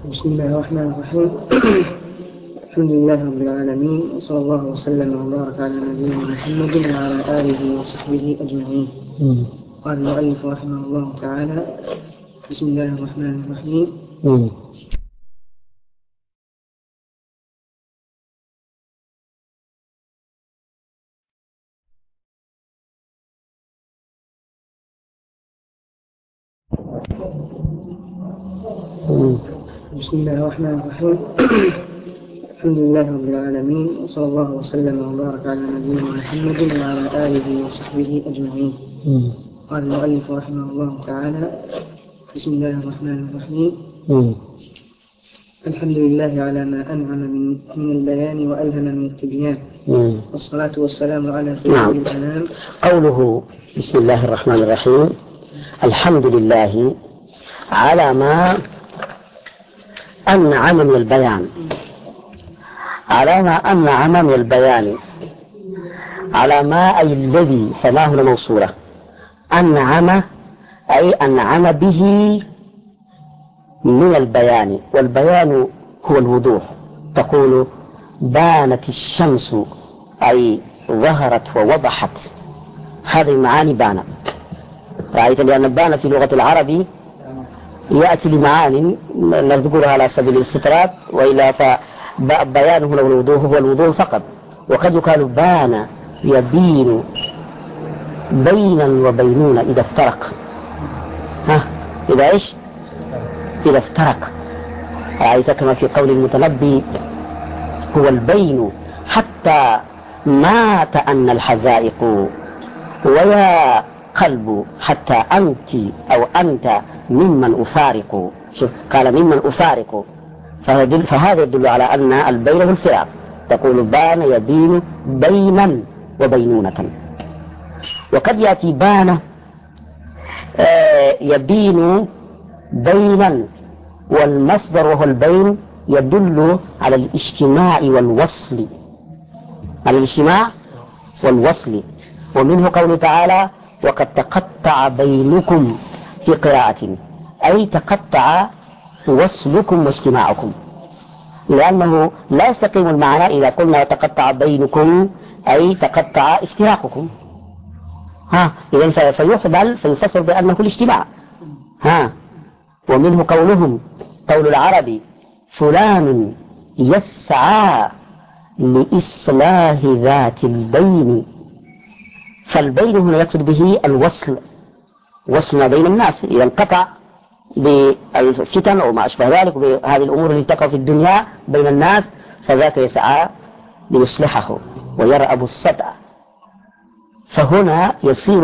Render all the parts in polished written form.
بسم الله الرحمن الرحيم. الحمد لله رب العالمين، وصلى الله وسلم وبارك على نبينا محمد وعلى آله وصحبه أجمعين. قال المؤلف رحمه الله تعالى: بسم الله الرحمن الرحيم. بسم الله الرحمن الرحيم. الحمد لله رب العالمين، وصلى الله وسلم وبارك على نبينا محمد وعلى آله وصحبه أجمعين. قال المؤلف رحمه الله تعالى: بسم الله الرحمن الرحيم. الحمد لله على ما أنعم من البيان وألهم من التبيان، والصلاة والسلام على سيد الأنام. قوله بسم الله الرحمن الرحيم: الحمد لله على ما أنعم من البيان، على ما أنعم من البيان، على ما أي الذي، فما هنا موصولة، أنعم أي أنعم به من البيان، والبيان هو الوضوح. تقول بانت الشمس أي ظهرت ووضحت، هذه معاني بان. رأيت لأن بان في لغة العرب يأتي لمعاني نذكرها على سبيل الاستطراد، وإلا فبيان هنا الوضوح هو الوضوح فقط. وقد يقال بان يبين بينا وبينون إذا افترق. إذا إيش؟ إذا افترق. رأيت كما في قول المتنبي: هو البين حتى مات أن الحزائق، ويا قلب حتى أنت أو أنت ممن أفارق. قال ممن أفارق، فهذا يدل على أن البين هو الفراق. تقول بان يبين بينا وبينونة. وقد يأتي بان يبين بينا، والمصدر وهو البين يدل على الاجتماع والوصل، على الاجتماع والوصل. ومنه قوله تعالى: وقد تقطع بينكم، في قراءة أي تقطع وصلكم واجتماعكم، لأنه لا يستقيم المعنى إذا قلنا تقطع بينكم أي تقطع افتراقكم. إذن فيحمل فيفسر بأنه الاجتماع. ومنه قول العرب: فلان يسعى لإصلاح ذات البين. فالبين هنا يقصد به الوصل، وصل ما بين الناس. إذا انقطع بالفتن أو ما أشبه ذلك بهذه الأمور التي تقع في الدنيا بين الناس، فذاك يسعى ليصلحه ويرأب الصدع. فهنا يصير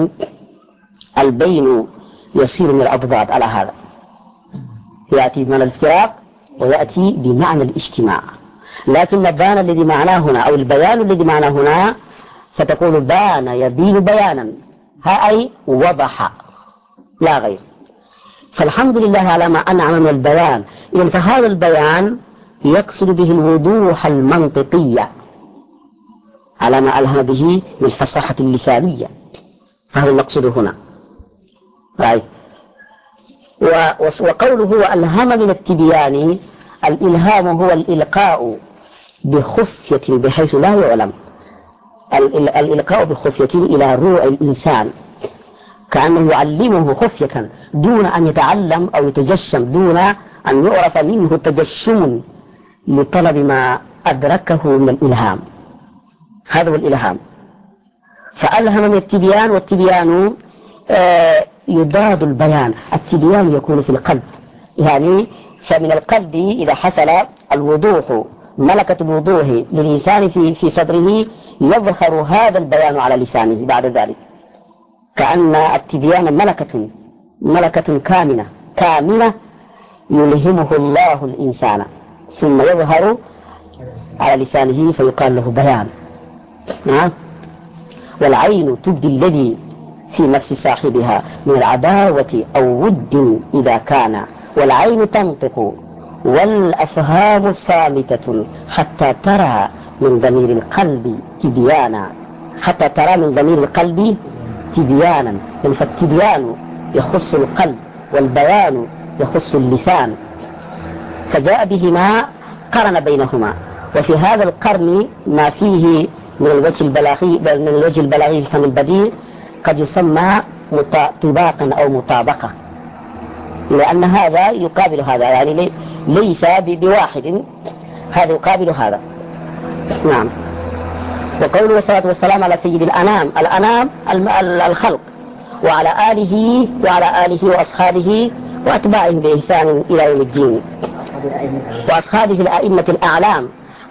البين يصير من الأضداد على هذا، يأتي بمعنى الافتراق ويأتي بمعنى الاجتماع. لكن البيان الذي معناه هنا أو البيان الذي معناه هنا، فتقول بان يبين بيانا، أي وضح لا غير. فالحمد لله على ما أنعم من البيان. إذن فهذا البيان يقصد به الوضوح المنطقية على ما ألهم به من الفصاحة اللسانية، فهذا المقصود هنا. وقوله وألهم من التبيان، الإلهام هو الإلقاء بخفية بحيث لا يعلم، الإلقاء بخفية إلى روع الإنسان، كأنه يعلمه خفية دون أن يتعلم أو يتجشم، دون أن يعرف منه تجشم لطلب ما أدركه من الإلهام. هذا هو الإلهام. فألهم من التبيان، والتبيان يضاد البيان. التبيان يكون في القلب، يعني فمن القلب إذا حصل الوضوح، ملكة الوضوح للإنسان في صدره، يظهر هذا البيان على لسانه بعد ذلك، كأن التبيان ملكة كامنة يلهمه الله الإنسان، ثم يظهر على لسانه فيقال له بيان. والعين تبدي الذي في نفس صاحبها من العداوة أو ود إذا كان، والعين تنطق والأفهام صامتة حتى ترى من ضمير القلب تبيانا، حتى ترى من ضمير القلب تبيانا. فالتبيان يخص القلب، والبيان يخص اللسان. فجاء بهما قرن بينهما. وفي هذا القرن ما فيه من الوجه البلاغي الفن البديع قد يسمى طباقا أو مطابقة، لأن هذا يقابل هذا، يعني ليس بواحد، هذا يقابل هذا. نعم. وقوله والصلاة والسلام على سيد الأنام الخلق، وعلى آله وأصحابه وأتباعهم بإحسان إلى يوم الدين، وأصحابه الأئمة الأعلام.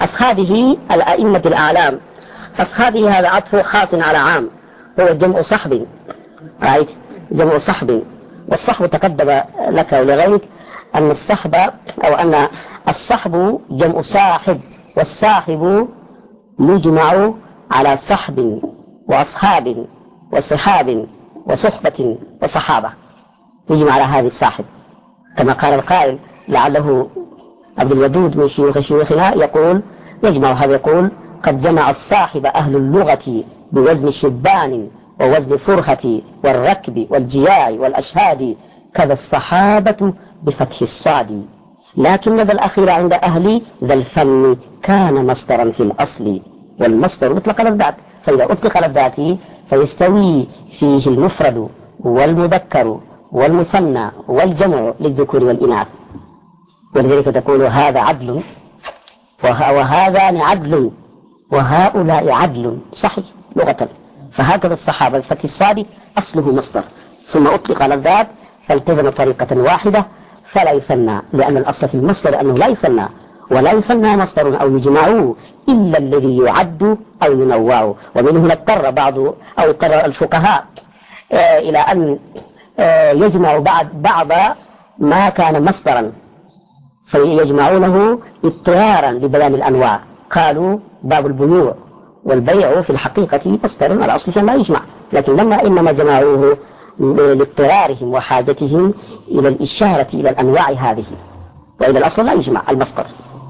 أصحابه هذا عطف خاص على عام، هو جمع صحب، رأيت جمع صحب. والصحب تقدم لك ولغيرك أن الصحب أو أن الصحب جمع صاحب، والصاحب يجمع على صحب وأصحاب وصحاب وصحبة وصحابة، يجمع على هذه الصاحب، كما قال القائل لعله عبد الودود من شيوخنا يقول يجمع هذا، يقول قد جمع الصاحب أهل اللغة بوزن الشبان ووزن فرهة والركب والجياع والأشهاد، كذا الصحابة بفتح الصاد، لكن ذا الأخير عند أهل ذا الفن كان مصدرا في الأصل، والمصدر أطلق على الذات، فإذا أطلق على الذات فيستوي فيه المفرد والمذكر والمثنى والجمع للذكور والإناث، ولذلك تقول هذا عدل وهذان عدل وهؤلاء عدل، صحيح لغة. فهكذا الصحابة بفتح الصاد أصله مصدر، ثم أطلق على الذات فالتزم طريقة واحدة فلا يثنى، لأن الأصل في المصدر أنه لا يثنى، ولا يثنى مصدر أو يجمعه إلا الذي يعد أو ينوع. ومن هنا اضطر الفقهاء إلى أن يجمع بعض ما كان مصدرا فيجمعونه اضطرارا لبيان الأنواع. قالوا باب البيوع والبيع في الحقيقة مصدر على أصله لا يجمع، لكن إنما جمعوه لاضطرارهم وحاجتهم إلى الإشارة إلى الأنواع هذه، وإلى الأصل لا يجمع المصدر.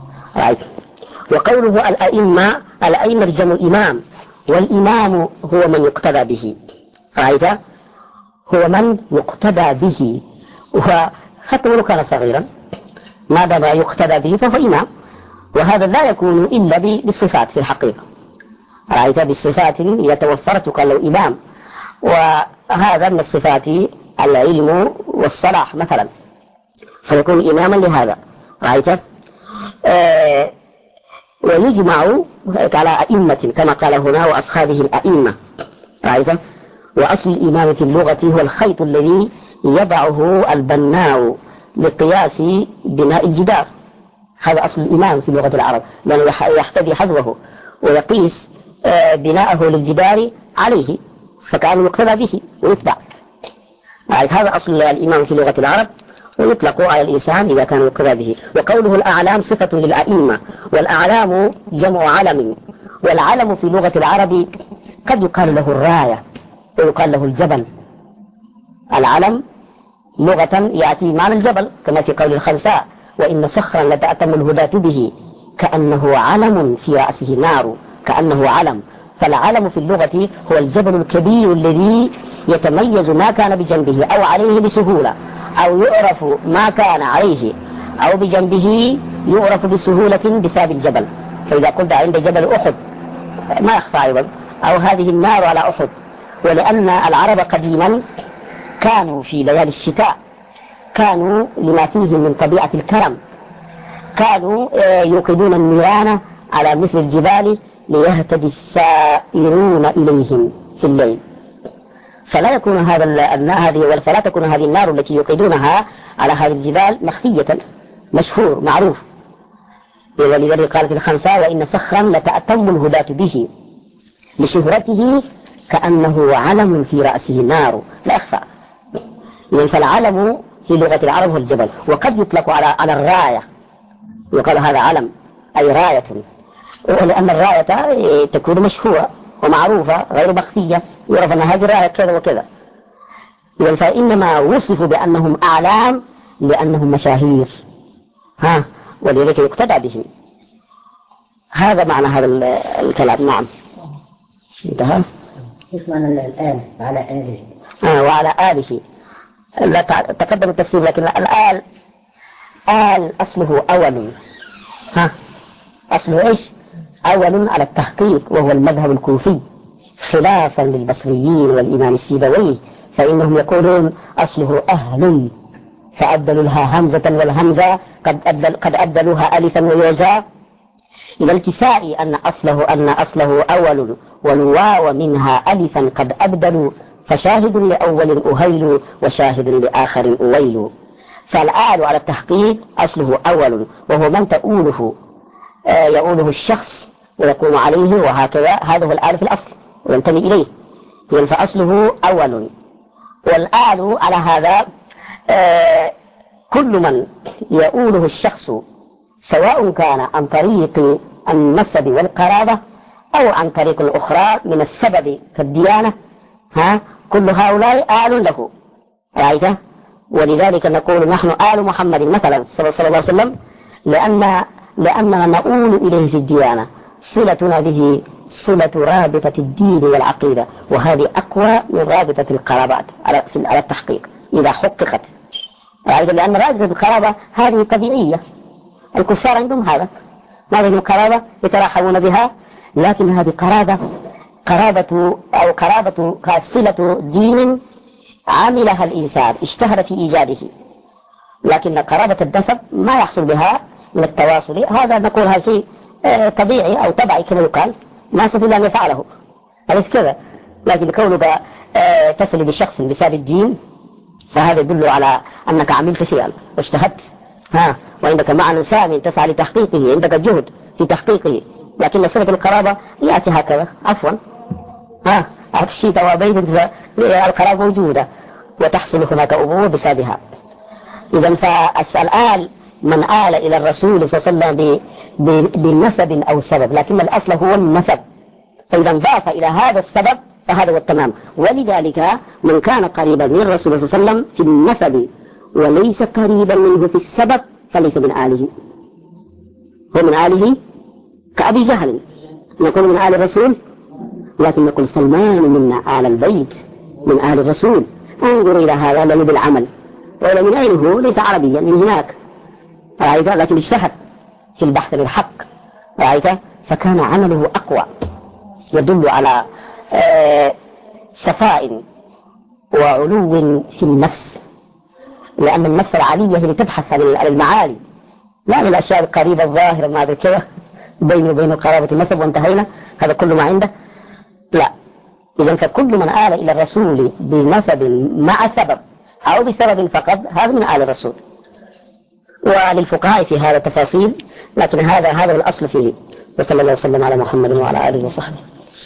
وقوله الأئمة جمع إمام، والإمام هو من يقتدى به، رأيت هو من يقتدى به، وحتى ولو كان صغيرا ما دام يقتدى به فهو إمام. وهذا لا يكون إلا بالصفات في الحقيقة، رأيت بالصفات يتوفرت قال له إمام، وهذا من الصفات العلم والصلاح مثلا، فيكون إماما لهذا، رأيت. ويجمع على أئمة كما قال هنا وأصحابه الأئمة، رأيت. وأصل الإمام في اللغة هو الخيط الذي يضعه البناء لقياس بناء الجدار، هذا أصل الإمام في لغة العرب، لأنه يحتوي حذوه ويقيس بناءه للجدار عليه، فكان يقتدى به ويتبع. هذا أصل الإمام في لغة العرب، ويطلق على الإنسان إذا كان يقتدى به. وقوله الأعلام صفة للأئمة، والأعلام جمع علم، والعلم في لغة العرب قد يقال له الراية ويقال له الجبل. العلم لغة يأتي معنى الجبل، كما في قول الخنساء وإن صخرا لتأتم الهداة به كأنه علم في رأسه نار، كأنه علم. فالعلم في اللغة هو الجبل الكبير الذي يتميز ما كان بجنبه أو عليه بسهولة، أو يعرف ما كان عليه أو بجنبه يعرف بسهولة بسبب الجبل. فإذا قلت عند جبل أحد ما يخفى أيضا، أو هذه النار على أحد. ولأن العرب قديما كانوا في ليالي الشتاء كانوا لما فيه من طبيعة الكرم كانوا يوقدون النيران على مثل الجبال ليهتدي السائرون إليهم في الليل، فلا تكون هذه النار التي يوقدونها على هذه الجبال مخفية، مشهور معروف. ولذلك قالت الخنساء وإن صخرا لتأتم الهداة به لشهرته كأنه علم في رأسه نار لا يخفى. فالعلم في لغة العرب هو الجبل. وقد يطلق على الراية، يقال هذا علم أي راية، ولأن الراية تكون مشهورة ومعروفة غير مخفية، يعرف أن هذه الراية كذا وكذا. فإنما وصفوا بأنهم أعلام لأنهم مشاهير، ولذلك يقتدى بهم. هذا معنى هذا الكلام. نعم انتهى. ايش معنى الآن وعلى آله؟ وعلى آله لا تقدم التفسير، لكن الآل أصله أول. أصله إيش؟ أول على التحقيق، وهو المذهب الكوفي، خلافا للبصريين والإمام السيبوي، فإنهم يقولون أصله أهل، فأبدلوا لها همزة، والهمزة قد أبدلوها ألفا ويعزى. إلى الكسائي أن أصله أول، والواو منها ألفا قد أبدلوا، فشاهد لأول أهيل، وشاهد لآخر أويل. فالآل على التحقيق أصله أول، وهو من يؤوله الشخص ويقوم عليه، وهكذا هذا هو الآل في الأصل وينتمي إليه، يعني فأصله أول. والآل على هذا كل من يؤوله الشخص، سواء كان عن طريق النسب والقرابة أو عن طريق أخرى من السبب كالديانة، كل هؤلاء آل له، رأيته؟ ولذلك نقول نحن آل محمد مثلا صلى الله عليه وسلم، لأننا نؤول إليه في الديانة، صلتنا به صلة رابطة الدين والعقيدة، وهذه أقوى من رابطة القرابات على التحقيق إذا حققت، لأن رابطة القرابة هذه طبيعية، الكفار عندهم هذا، ما بين قرابة يتراحمون بها، لكن هذه قرابة صلة دين عملها الإنسان، اجتهد في إيجاده، لكن قرابة النسب ما يحصل بها من التواصل، هذا نقول هذا شيء طبيعي أو طبيعي كما يقال، ما يستطيع أن يفعله، أليس كذا؟ لكن كونك تصل بشخص بسبب الدين، فهذا يدل على أنك عملت شيئا واجتهدت، وعندك معنى سامي تسعى لتحقيقه، عندك جهد في تحقيقه، لكن صلة القرابة يأتي هكذا عفوا، أفشيت وبيت القرابة موجودة وتحصل هناك أمور بسببها. إذن فالآل من آل إلى الرسول صلى الله عليه وسلم بنسب أو سبب، لكن الأصل هو النسب، فإذا انضاف إلى هذا السبب فهذا هو التمام. ولذلك من كان قريبا من الرسول صلى الله عليه وسلم في النسب وليس قريبا منه في السبب فليس من آله، هو من آله كأبي جهل، نقول من آل الرسول، لكن نقول سلمان منا آل البيت من آل الرسول. انظر إلى هذا لأنه بالعمل، وإلى من أينه ليس عربيا من هناك، لكن اجتهد في البحث للحق، فكان عمله أقوى، يدل على صفاء وعلو في النفس، لأن النفس العالية هي تبحث عن المعالي، لا عن الأشياء القريبة الظاهرة ما ذكره بينه وبين قرابة النسب وانتهينا، هذا كل ما عنده، لا. إذن فكل من آل إلى الرسول بنسب مع سبب أو بسبب فقط هذا من آل الرسول. وللفقهاء في هذا تفاصيل، لكن هذا هو الأصل فيه. وصلى الله وسلم على محمد وعلى آله وصحبه.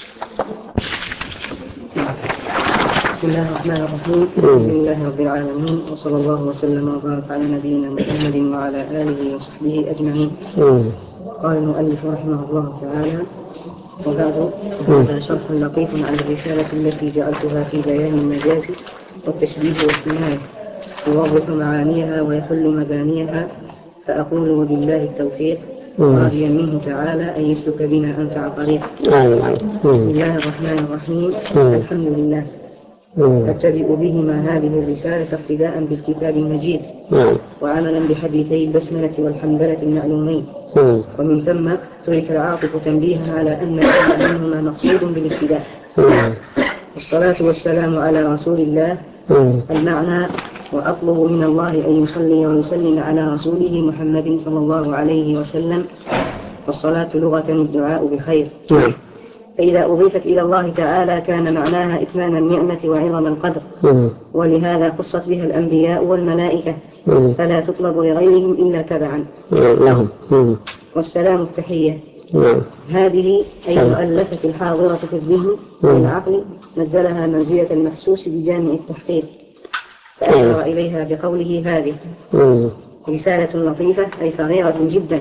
بسم الله الرحمن الرحيم، الحمد لله رب العالمين، وصلى الله وسلم وبارك على نبينا محمد وعلى آله وصحبه أجمعين. قال المؤلف رحمه الله تعالى: وبعد، هذا شرح لطيف على الرسالة التي جعلتها في بيان المجاز والتشبيه والكناية، يوضح معانيها ويحل مبانيها، فأقول وبالله التوفيق، راجيا منه تعالى أن يسلك بنا أنفع طريق. بسم الله الرحمن الرحيم، الحمد لله. أبتدئ بهما هذه الرسالة اقتداء بالكتاب المجيد، وعملا بحديثي البسملة والحمدلة المعلومين، ومن ثم ترك العاطف تنبيها على أن كل منهما مقصود بالابتداء. والصلاة والسلام على رسول الله، المعنى: وأطلب من الله أن يصلي ويسلم على رسوله محمد صلى الله عليه وسلم. والصلاة لغة الدعاء بخير، فإذا أضيفت إلى الله تعالى كان معناها إتمام النعمة وعظم القدر، ولهذا خصت بها الأنبياء والملائكة، فلا تطلب لغيرهم إلا تبعا لهم. والسلام التحية، هذه أي المؤلفة الحاضرة في الذهن والعقل، نزلها منزلة المحسوس بجامع التحقيق، فأشار إليها بقوله: هذه رسالة لطيفة أي صغيرة جدا.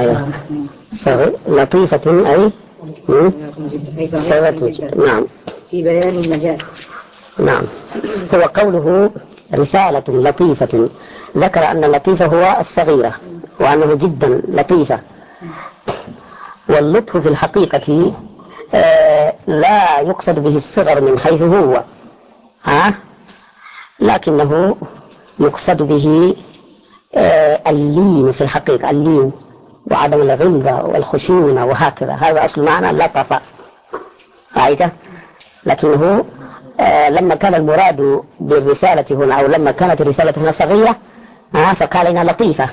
لطيفة أي صغيرة جدا. نعم. في بيان المجاز. نعم. هو قوله رسالة لطيفة، ذكر أن اللطيفة هو الصغيرة، وأنه جدا لطيفة. واللطف في الحقيقة لا يقصد به الصغر من حيث هو، لكنه يقصد به اللين في الحقيقة، اللين وعدم الغلظة والخشونة وهكذا، هذا أصل معنى اللطفة، رأيته؟ لكنه لما كان المراد بالرسالة هنا، أو لما كانت الرسالة هنا صغيرة فقال إنها لطيفة،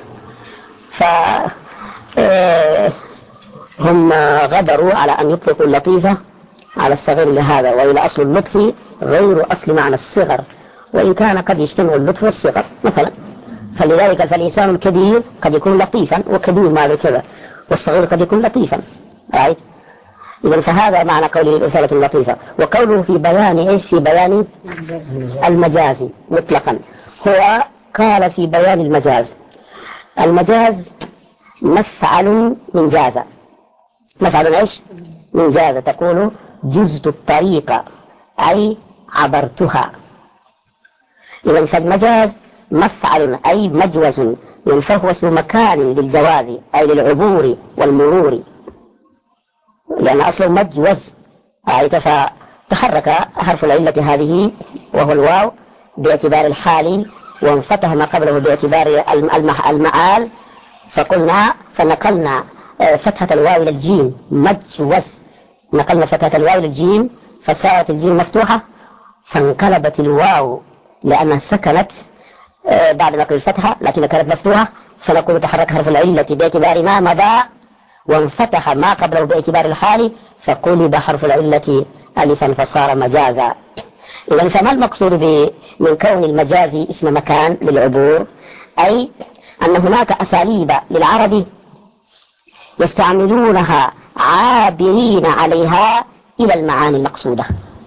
هم غدروا على أن يطلقوا اللطيفة على الصغير لهذا، وإلى أصل اللطف غير أصل معنى الصغر، وإن كان قد يجتمع اللطف والصغر مثلا، فلذلك فالإنسان الكبير قد يكون لطيفا وكبير مع كذا، والصغير قد يكون لطيفا، رأيت؟ إذن فهذا معنى قوله الرسالة اللطيفة. وقوله في بيان إيش؟ في بيان المجاز مطلقا. هو قال في بيان المجاز، المجاز مفعل من جاز، مفعل إيش؟ من جاز، تقول جزت الطريق أي عبرتها. إذن فالمجاز مفعل أي مجوز، فهو اسم مكان للجواز أي للعبور والمرور، لأن أصله مجوز، فتحرك حرف العلة هذه وهو الواو باعتبار الحال، وانفتح ما قبله باعتبار المعال، فنقلنا فتحة الواو إلى الجيم، مجوز، نقلنا فتحة الواو إلى الجيم فصارت الجيم مفتوحة، فانقلبت الواو لأنها سكنت بعد نقل الفتحة لكن كانت مفتوحة، فنقول تحرك حرف العلة باعتبار ما مضى، وانفتح ما قبله باعتبار الحال، فقلب حرف العلة ألفا فصار مجازا. إذن فما المقصود من كون المجاز اسم مكان للعبور؟ أي أن هناك أساليب للعرب يستعملونها عابرين عليها إلى المعاني المقصودة،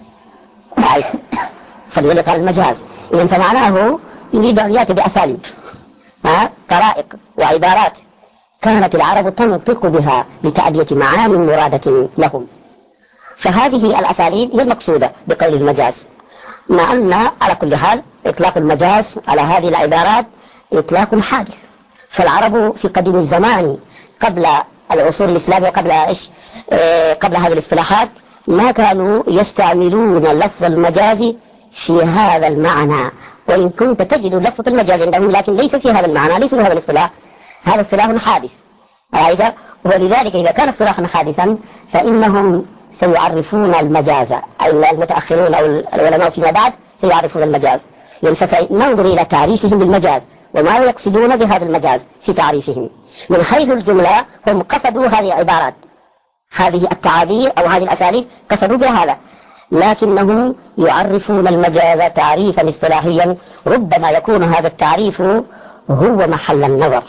فلذلك قال المجاز. إذن فمعناه يريد أن يأتي بأساليب، طرائق وعبارات كانت العرب تنطق بها لتأدية معاني مرادة لهم، فهذه الأساليب هي المقصودة بقول المجاز، مع أن على كل حال إطلاق المجاز على هذه العبارات إطلاق حادث، فالعرب في قديم الزمان قبل العصور الإسلامية وقبل قبل هذه الاصطلاحات ما كانوا يستعملون لفظ المجاز في هذا المعنى، وإن كنت تجد لفظة المجاز عندهم لكن ليس في هذا المعنى، ليس في هذا الاصطلاح، هذا اصطلاح حادث، ولذلك إذا كان اصطلاحا حادثا فإنهم سيعرفون المجاز، أي المتأخرون أو العلماء فيما بعد سيعرفون المجاز، فسننظر إلى تعريفهم بالمجاز وما يقصدون بهذا المجاز في تعريفهم. من حيث الجملة هم قصدوا هذه العبارات، هذه التعابير أو هذه الأساليب قصدوا بهذا، لكنهم يعرفون المجاز تعريفا اصطلاحيا ربما يكون هذا التعريف هو محل النظر،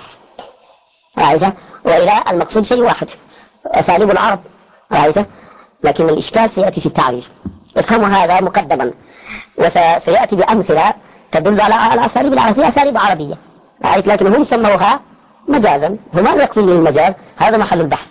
وإلى المقصود شيء واحد، أساليب العرب، لكن الإشكال سيأتي في التعريف، افهموا هذا مقدما، وسيأتي بأمثلة تدل على أساليب العرب، هي أساليب عربية، لكن هم سموها مجازا، هم ما يقصدون المجاز، هذا محل البحث،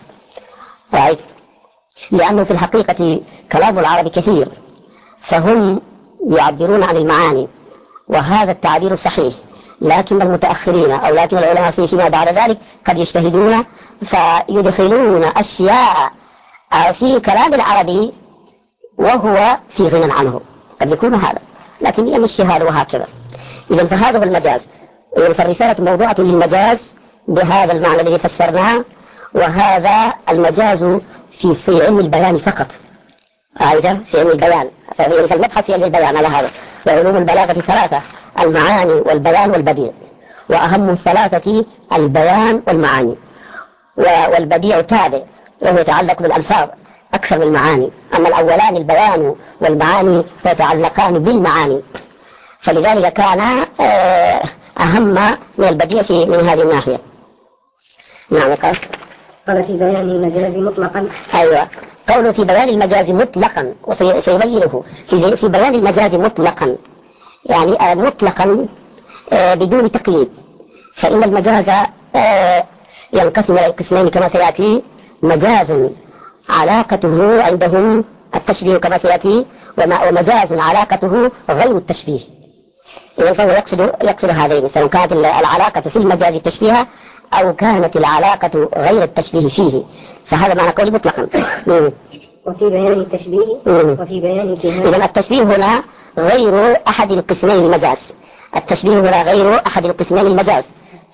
لأنه في الحقيقة كلام العرب كثير، فهم يعبرون عن المعاني وهذا التعبير صحيح، لكن المتأخرين أو لكن العلماء فيما بعد ذلك قد يجتهدون فيدخلون أشياء في كلام العربي وهو في غنى عنه، قد يكون هذا، لكن يمشي هذا وهكذا. إذن فهذا هو المجاز، فالرسالة موضوعة للمجاز بهذا المعنى الذي فسرناه، وهذا المجاز في علم البيان فقط، في علم البيان، فالمبحث في علم البيان على هذا، وعلوم البلاغة ثلاثة: المعاني والبيان والبديع، وأهم الثلاثة البيان والمعاني، والبديع تابع وهو يتعلق بالألفاظ أكثر من المعاني، أما الأولان البيان والمعاني فيتعلقان بالمعاني، فلذلك كان أهم من البديع من هذه الناحية. نعم. قال في بيان المجاز مطلقا. أيوة، قوله في بيان المجاز مطلقا، وسيبينه في بيان المجاز مطلقا، يعني مطلقا بدون تقييد، فإن المجاز ينقسم إلى قسمين كما سيأتي: مجاز علاقته عندهم التشبيه كما سيأتي، ومجاز علاقته غير التشبيه. إذن فهو يقصد هذين، سواء كانت العلاقة في المجاز التشبيه أو كانت العلاقة غير التشبيه فيه، فهذا معنى قولي مطلقا. وفي بيان التشبيه وفي بيان الاتهام. إذن التشبيه هنا غير أحد القسمين المجاز، التشبيه هنا غير أحد القسمين المجاز،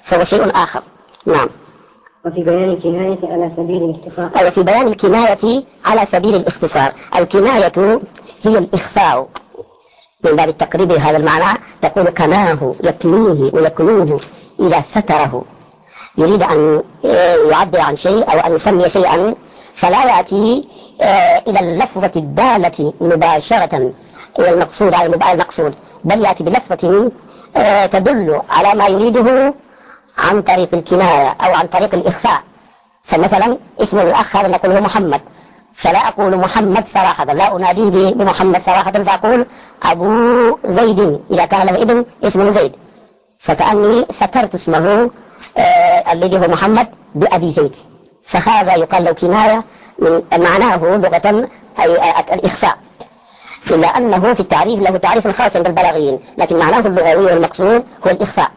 فهو شيء آخر. نعم. وفي بيان الكناية على سبيل الاختصار. أو في بيان الكناية على سبيل الاختصار. الكناية هي الإخفاء من باب التقريب هذا المعنى. تقول كناه يكنيه ويكنوه إذا ستره، يريد أن يعبر عن شيء أو أن يسمي شيئا فلا يأتي إلى اللفظة الدالة مباشرة إلى المقصود على المقصود، بل يأتي بلفظة تدل على ما يريده عن طريق الكناية أو عن طريق الإخفاء. فمثلا اسم الأخ هذا نقول هو محمد، فلا أقول محمد صراحة، لا أناديه بمحمد صراحة، فأقول أبو زيد إذا كان له ابن اسمه زيد، فكأني سترت اسمه الذي هو محمد بأبي زيد. فهذا يقال له كناية من معناه لغة أي الإخفاء، إلا أنه في التعريف له تعريف خاص عند البلاغيين، لكن معناه اللغوي والمقصود هو الإخفاء.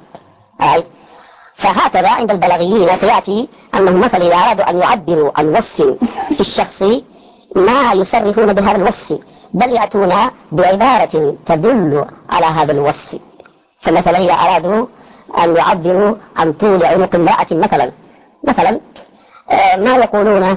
فهكذا عند البلاغيين سيأتي أنهم مثلا إذا أرادوا أن يعبروا عن وصف في الشخص ما يصرفون بهذا الوصف، بل يأتون بعبارة تدل على هذا الوصف. فمثلا إذا أرادوا أن يعبروا عن طول عنق امرأة مثلا ما يقولون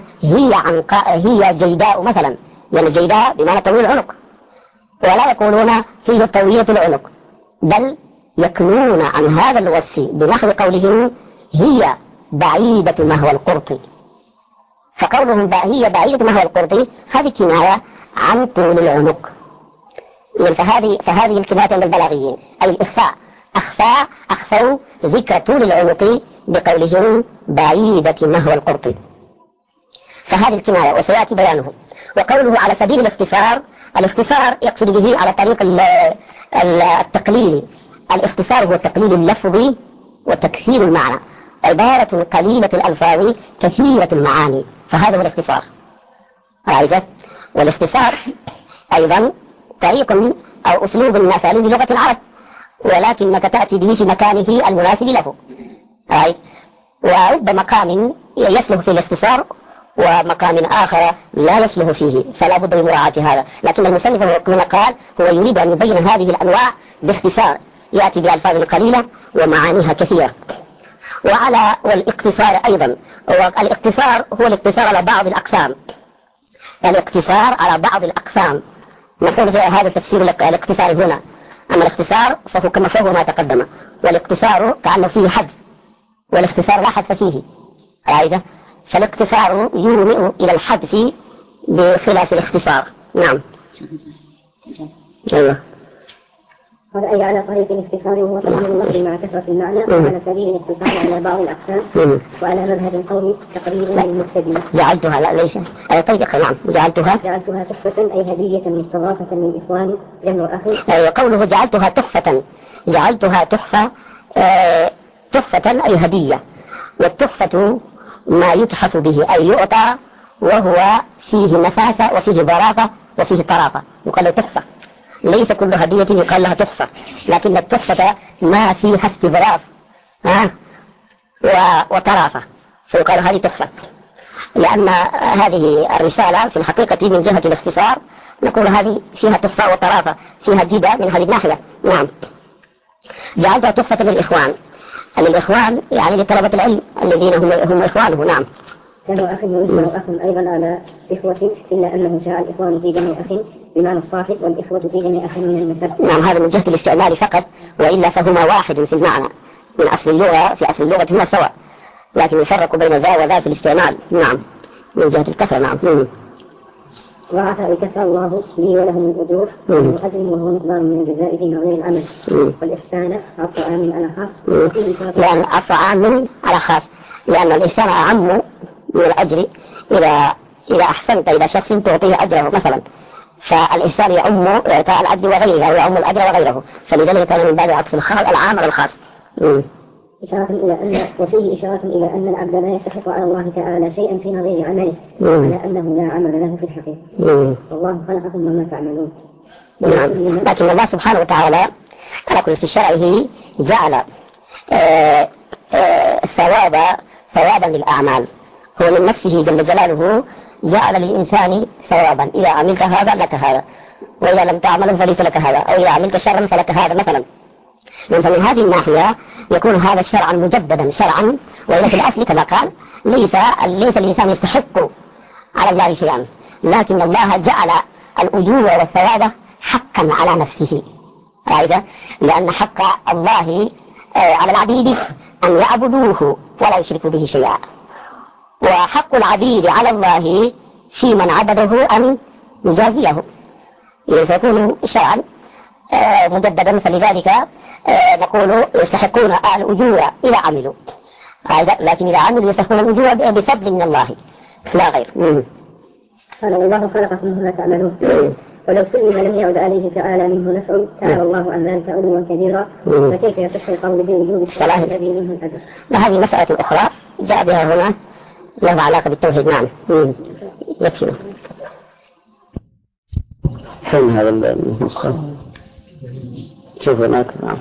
هي جيداء مثلا، يعني جيداء بمعنى طويل العنق، ولا يقولون هي طويلة العنق، بل يكنون عن هذا الوصف بنحو قولهم هي بعيدة مهوى القرط. فقولهم هي بعيدة مهوى القرط هذه كناية عن طول العنق. يعني فهذه الكناية عند البلاغيين أي الإخفاء. أخفوا ذكر طول العنق بقولهم بعيدة مهوى القرط، فهذه الكناية وسيأتي بيانه. وقوله على سبيل الاختصار يقصد به على طريق التقليل. الاختصار هو تقليل اللفظ وتكثير المعنى، عبارة قليلة الألفاظ كثيرة المعاني، فهذا هو الاختصار. والاختصار أيضا طريق أو أسلوب من أساليب لغة العرب، ولكنك تأتي به في مكانه المناسب له. ورب مقام يصلح في الاختصار ومقام آخر لا يصلح فيه، فلا بد من مراعاة هذا. لكن المصنف هنا قال هو يريد أن يبين هذه الأنواع باختصار، يأتي بألفاظ قليلة ومعانيها كثيرة. والاقتصار أيضا، والاقتصار هو الاقتصار على بعض الأقسام، الاقتصار على بعض الأقسام. نقول في هذا تفسير الاقتصار هنا. أما الاختصار فهو كما فهو ما تقدم، والاقتصار كأنه فيه حذف، والاختصار لا حذف فيه. فالاقتصار يومئ إلى الحذف بخلاف الاختصار. نعم. أيوه. هذا أي على طريق الاختصار وهو تقليل اللفظ مع كثرة المعنى، وعلى سبيل الاختصار على بعض الأقسام، وعلى مذهب القوم تقريبا للمبتدئ. جعلتها لا ليس طيب. نعم. جعلتها تحفة أي هدية مستضافة من إخوان جمع أخي. قوله جعلتها تحفة تحفة أي هدية، والتحفة ما يتحف به أي يعطى وهو فيه نفاسة وفيه ظرافة وفيه طرافة، يقال له تحفة. ليس كل هدية يقال لها تحفة، لكن التحفة ما فيها استظراف وطرافة، فيقال هذه تحفة. لأن هذه الرسالة في الحقيقة من جهة الاختصار نقول هذه فيها تحفة وطرافة، فيها جدة من هذه الناحية. نعم. جعلتها تحفة للإخوان يعني لطلبة العلم الذين هم إخوانه. نعم. جمع أخ ويجمع أخ أيضا على إخوة، إلا أنه شاء الإخوان في جمع أخ بمعنى الصاحب، والإخوة في جمع أخ من النسب. نعم. هذا من جهة الاستعمال فقط، وإلا فهما واحد في المعنى من أصل اللغة، في أصل اللغة هما سواء، لكن يفرق بين ذا وذا في الاستعمال. نعم. من جهة الكسر. نعم. وعطى كفى الله لي ولهم الأجور والأجر وهو مقدار من الجزاء في نظير العمل. والإحسان عطى عام على خاص، لأن عطى عام على خاص، لأن الإحسان أعم من الأجر. إذا أحسنت إلى شخص تعطيه أجره مثلا، فالإحسان يعم إعطاء الأجر وغيره، أو يعم الأجر وغيره، فلذلك كان من باب عطف العام على الخاص. وفيه إشارة إلى أن العبد لا يستحق على الله تعالى شيئا في نظير عمله، على أنه لا عمل له في الحقيقة، والله خلقكم وما تعملون. نعم. لكن الله سبحانه وتعالى على كل في شرعه جعل ثوابا للأعمال، هو من نفسه جل جلاله جعل للإنسان ثوابا، إذا عملت هذا لك هذا، وإذا لم تعمله فليس لك هذا، أو إذا عملت شرا فلك هذا مثلا. فمن هذه الناحية يكون هذا شرعا مجددا شرعا، وإلا في الأصل كما قال ليس الإنسان يستحق على الله شيئا، لكن الله جعل الأجور والثواب حقا على نفسه، لأن حق الله على العبيد أن يعبدوه ولا يشركوا به شيئا، وحق العبيد على الله في من عبده أن يجازيه، فيكون شرعا مجددا. فلذلك نقول يستحقون الأجور إذا عملوا، لكن إذا عملوا يستحقون الأجور بفضل من الله لا غير. قال الله خلقكم وما تعملون، ولو سلم لم يعد عليه تعالى منه نفع، تعالى الله عن ذلك علوا كبيرا، فكيف يصح القول بوجوب الصلاة الذي منه الأجر؟ وهذه مسألة أخرى جاء بها هنا له علاقة بالتوحيد. نعم يكفي. فين هذا النسخة؟ شوف هناك. نعم.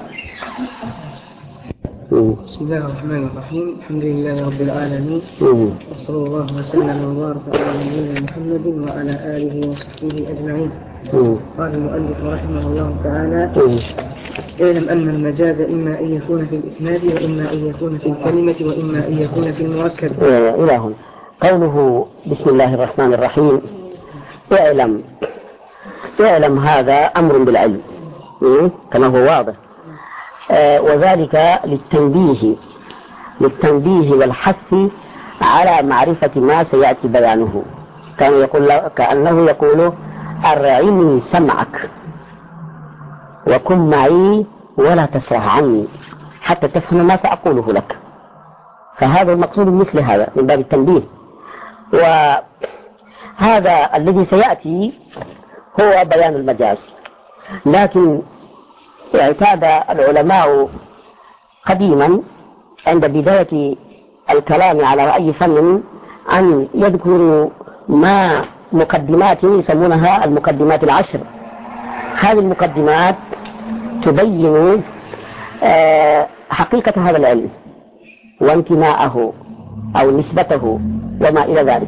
بسم الله الرحمن الرحيم، الحمد لله رب العالمين، وصلى الله وسلم وبارك على نبينا محمد وعلى آله وصحبه أجمعين. قال المؤلف رحمه الله تعالى: اعلم أن المجاز إما أن يكون في الإسناد، وإما أن يكون في الكلمة، وإما أن يكون في المركب. إلى هنا قوله بسم الله الرحمن الرحيم اعلم هذا أمر بالعلم كما هو واضح، وذلك للتنبيه والحث على معرفة ما سيأتي بيانه. كأنه يقول أرعني سمعك وكن معي ولا تسرح عني حتى تفهم ما سأقوله لك. فهذا المقصود مثل هذا من باب التنبيه. وهذا الذي سيأتي هو بيان المجاز، لكن اعتاد العلماء قديما عند بداية الكلام على أي فن أن يذكروا ما مقدمات يسمونها المقدمات العشر. هذه المقدمات تبين حقيقة هذا العلم وانتماءه أو نسبته وما إلى ذلك.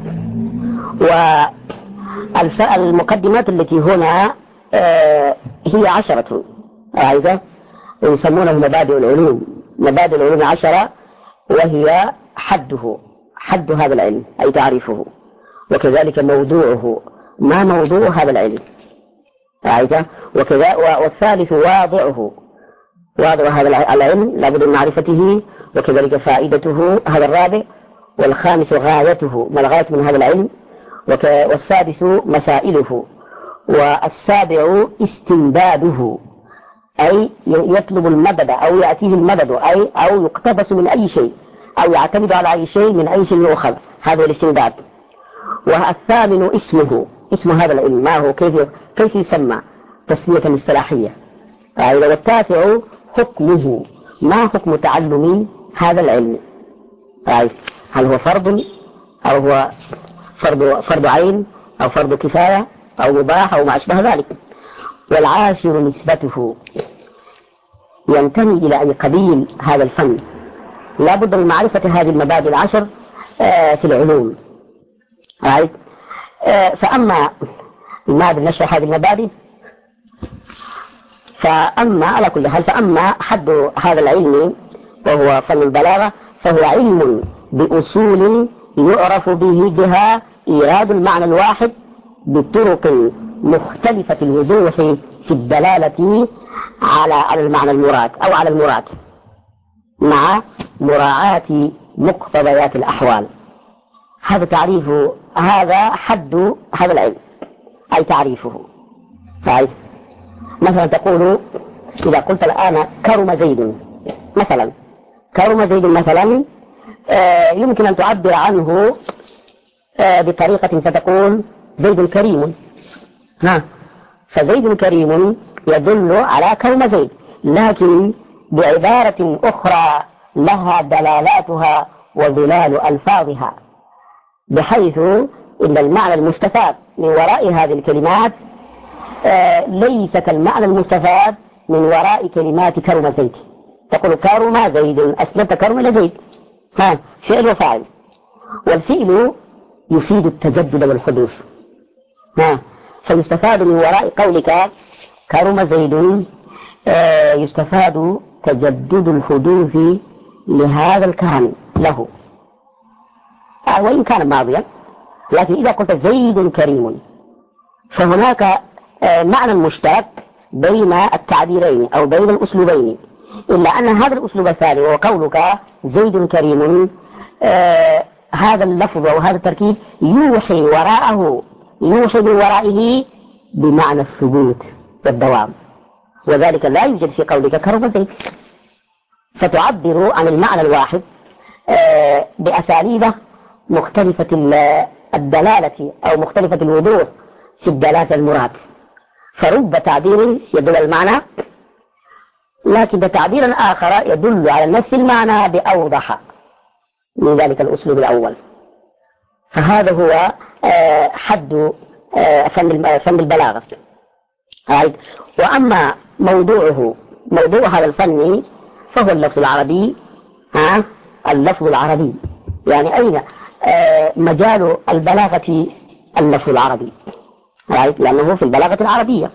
والمقدمات التي هنا هي 10 ويسمونه مبادئ العلوم 10، وهي حد هذا العلم أي تعريفه، وكذلك موضوعه ما موضوع هذا العلم، والثالث واضعه هذا العلم لابد من معرفته، وكذلك فائدته هذا الرابع، والخامس غايته ما الغاية من هذا العلم، والسادس مسائله، والسابع استمداده أي يطلب المدد أو يأتيه المدد أو يقتبس من أي شيء أو يعتمد على أي شيء من أي شيء يؤخذ، هذا الاستمداد. والثامن اسم هذا العلم ما هو، كيف يسمى تسمية اصطلاحية. والتاسع حكمه، ما حكم تعلم هذا العلم، هل هو فرض أو هو فرض عين أو فرض كفاية أو مباح أو ما أشبه ذلك. والعاشر نسبته، ينتمي إلى أي قبيل هذا الفن. لا بد من معرفة هذه المبادئ 10 في العلوم. فأما لماذا نشرح هذه المبادئ؟ فأما على كل حال، فأما حد هذا العلم وهو فن البلاغة فهو علم بأصول يعرف بها إيراد المعنى الواحد بطرق مختلفة الوضوح في الدلالة على المعنى المراد أو على المراد مع مراعاة مقتضيات الأحوال. هذا حد هذا العلم أي تعريفه. مثلا تقول إذا قلت الآن كرم زيد مثلا، يمكن أن تعبر عنه بطريقة فتقول زيد كريم، فزيد كريم يدل على كرم زيد، لكن بعبارة أخرى لها دلالاتها وظلال ألفاظها، بحيث إن المعنى المستفاد من وراء هذه الكلمات ليس كالمعنى المستفاد من وراء كلمات كرم زيد. تقول كرم زيد، أسندت كرم إلى زيد، فعل وفاعل، والفعل يفيد التجدد والحدوث، فيستفاد من وراء قولك كرم زيد، يستفاد تجدد الحدوث لهذا الكلام له، وإن كان ماضيا. لكن إذا قلت زيد كريم فهناك معنى مشترك بين التعبيرين أو بين الأسلوبين، إلا أن هذا الأسلوب الثاني وقولك زيد كريم، هذا اللفظ أو هذا التركيب يوحي من ورائه بمعنى الثبوت والدوام، وذلك لا يوجد في قولك كرم زيد. فتعبر عن المعنى الواحد بأساليب مختلفة الدلالة أو مختلفة الوضوح في الدلالة المراد، فرب تعبير يدل المعنى، لكن تعبيرا آخر يدل على نفس المعنى بأوضح من ذلك الأسلوب الأول. فهذا هو حد فن البلاغة. وأما موضوع هذا الفن فهو اللفظ العربي. اللفظ العربي يعني أين مجال البلاغة؟ اللفظ العربي، لأنه في البلاغة العربية.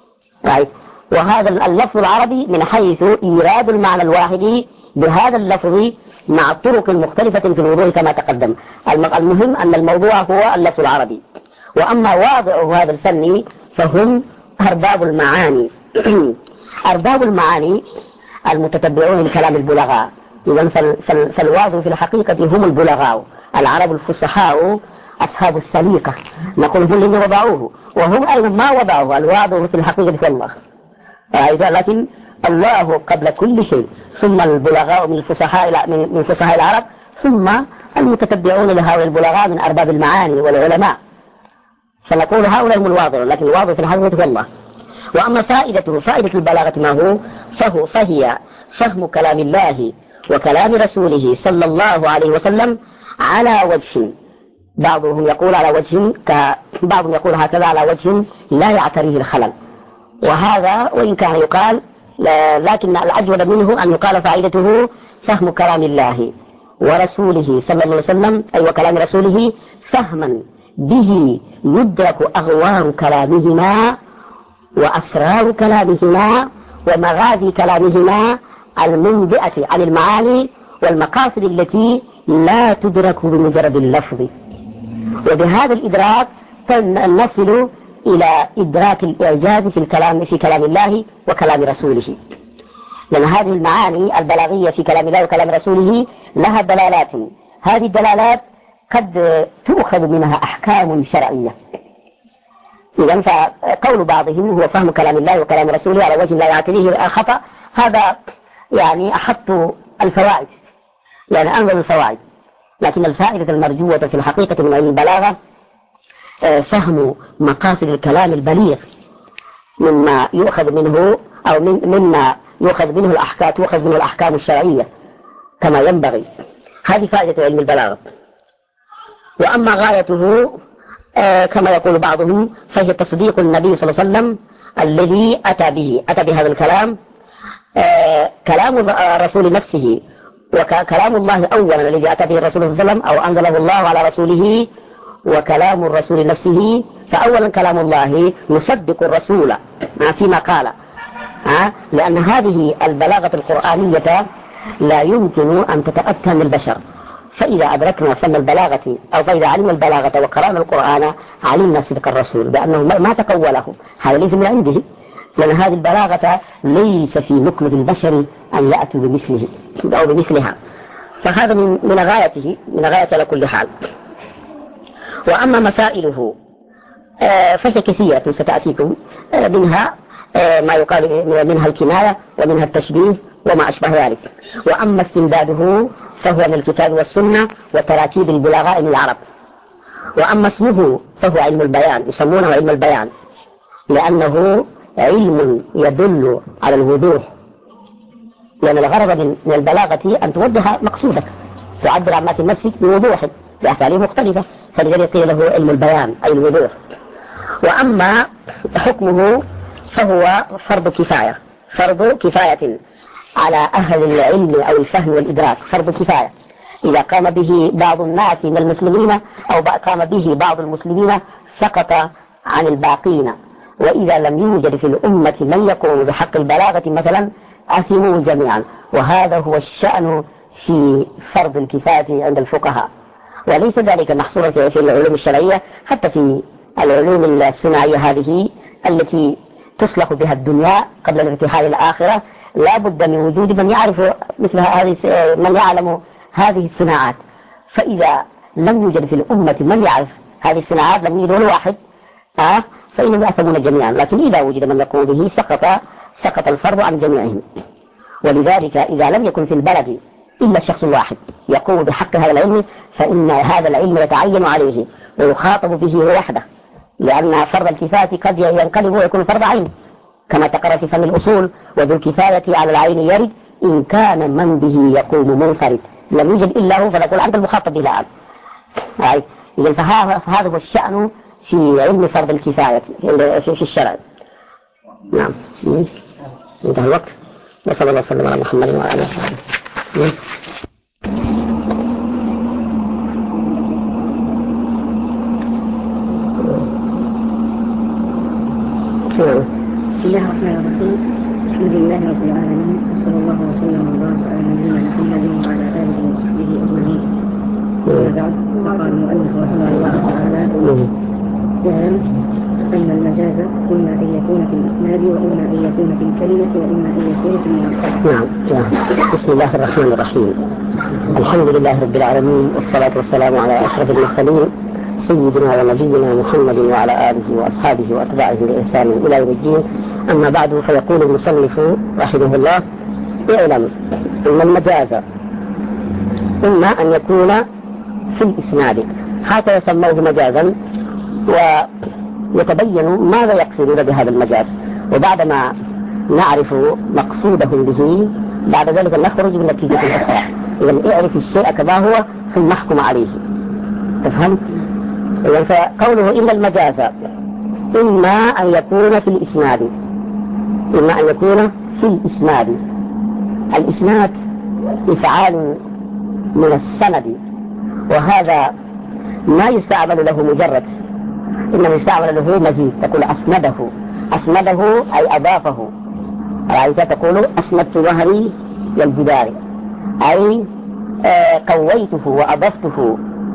وهذا اللفظ العربي من حيث إيراد المعنى الواحد بهذا اللفظ مع الطرق المختلفة في الوضوح كما تقدم. المهم أن الموضوع هو اللفظ العربي. وأما واضع هذا الفن فهم أرباب المعاني. أرباب المعاني المتتبعون لكلام البلغاء. إذن فالواضع في الحقيقة هم البلغاء، العرب الفصحاء أصحاب السليقة، نقول هم الذين وضعوه، وهم أيضا ما وضعوه. الواضع في الحقيقة في الله، لكن الله قبل كل شيء، ثم البلغاء من فصحاء العرب، ثم المتتبعون لهؤلاء البلغاء من أرباب المعاني والعلماء. فنقول هؤلاء هم الواضع، لكن الواضع في الحقيقة في الله. وأما فائدة البلاغة ما هو فهي فهم كلام الله وكلام رسوله صلى الله عليه وسلم على وجه، بعضهم يقول على وجه بعضهم يقول هكذا على وجه لا يعتريه الخلل، وهذا وإن كان يقال، لكن الأجود منه أن يقال فائدته فهم كلام الله ورسوله صلى الله عليه وسلم، أي وكلام رسوله فهما به يدرك أغوار كلامهما وأسرار كلامهما ومغازي كلامهما المنبئة عن المعاني والمقاصد التي لا تدرك بمجرد اللفظ. وبهذا الإدراك نصل إلى إدراك الإعجاز في كلام الله وكلام رسوله، لأن هذه المعاني البلاغية في كلام الله وكلام رسوله لها دلالات. هذه الدلالات قد تؤخذ منها أحكام شرعية. إذن فقول بعضهم هو فهم كلام الله وكلام رسوله على وجه لا يعتريه الخطأ، هذا يعني أحط الفوائد، يعني أنظر الفوائد. لكن الفائدة المرجوة في الحقيقة من علم البلاغة فهم مقاصد الكلام البليغ مما يؤخذ منه أو مما يؤخذ منه الأحكام الشرعية كما ينبغي. هذه فائدة علم البلاغة. وأما غايته كما يقول بعضهم فهي تصديق النبي صلى الله عليه وسلم الذي أتى بهذا الكلام، كلام الرسول نفسه وكلام الله أولا الذي أتى به الرسول صلى الله عليه وسلم أو أنزله الله على رسوله، وكلام الرسول نفسه. فأولا كلام الله نصدق الرسول فيما قال، لأن هذه البلاغة القرآنية لا يمكن أن تتأتى من البشر. فإذا أدركنا فن البلاغة أو فإذا علمنا البلاغة وقرأنا القرآن علمنا صدق الرسول بأنه ما تقوله، هذا ليس من عنده، لأن هذه البلاغة ليس في مكلف البشر أن يأتوا بمثله أو بمثلها. فهذا من غايته على كل حال. وأما مسائله فهي كثيرة ستأتيكم، منها ما يقال منها الكناية ومنها التشبيه وما أشبه ذلك. وأما استمداده فهو من الكتاب والسنة وتراكيب البلاغاء من العرب. وأما اسمه فهو علم البيان، يسمونه علم البيان لأنه علم يدل على الوضوح، لأن الغرض من البلاغة أن توضح مقصودك، تعبر عما في نفسك بوضوح بأساليب مختلفة، فلذلك قيل له علم البيان أي الوضوح. وأما حكمه فهو فرض كفاية على أهل العلم أو الفهم والإدراك، فرض كفاية. إذا قام به بعض الناس من المسلمين أو قام به بعض المسلمين سقط عن الباقين. وإذا لم يوجد في الأمة من يقوم بحق البلاغة مثلا أثموا جميعا. وهذا هو الشأن في فرض الكفاية عند الفقهاء، وليس ذلك محصورا في العلوم الشرعية، حتى في العلوم الصناعية هذه التي تصلح بها الدنيا قبل الارتحال الآخرة، لا بد من وجود من يعرف مثل هذه، من يعلم هذه الصناعات. فإذا لم يوجد في الأمة من يعرف هذه الصناعات، لم يوجد ولا واحد، فإنهم يأثمون جميعا. لكن إذا وجد من يقوم به سقط الفرض عن جميعهم. ولذلك إذا لم يكن في البلد إلا الشخص الواحد يقوم بحق هذا العلم، فإن هذا العلم يتعين عليه ويخاطب به وحده، لأن فرض الكفاية قد ينقلب ويكون فرض عين، كما تقرأ في فن الأصول: وذو الكفاية على العين يرد إن كان من به يقوم منفرد، لم يوجد إلا هو فنقول أنت المخاطب به الآن. إذن فهذا هو الشأن في علم فرض الكفاية في الشرع. نعم، انتهى الوقت. وصلى الله وسلم على محمد وعلى آله وصحبه. بسم الله الرحمن الرحيم. الحمد لله رب العالمين، وصلى الله وسلم وبارك على نبينا محمد وعلى آله وصحبه أجمعين. أما بعد، فقال المؤلف رحمه الله تعالى: اعلم أن المجاز إما أن يكون في الإسناد، وإما أن يكون في الكلمة، وإما أن يكون في المنقطع. نعم. بسم الله الرحمن الرحيم. الحمد لله رب العالمين، والصلاة والسلام على أشرف المرسلين سيدنا ونبينا محمد وعلى آله وأصحابه وأتباعه بإحسان إلى يوم الدين. أما بعد، فيقول المصنف رحمه الله: اعلم أن المجاز إما أن يكون في الإسناد، هكذا سموه مجازا، ويتبين ماذا يقصدون بهذا المجاز. وبعدما نعرف مقصودهم به، بعد ذلك نخرج من نتيجة أخرى. إذن اعرف الشيء كما هو ثم احكم عليه. تفهم؟ إذن فقوله إن المجاز إما أن يكون في الإسناد، إما أن يكون في الإسناد. الإسناد إفعال من السند، وهذا ما يستعمل له مجرد، إنما يستعمل له مزيد. تقول أسنده، أسنده أي أضافه. رأيت تقول أسندت ظهري للجدار، أي قويته وأضفته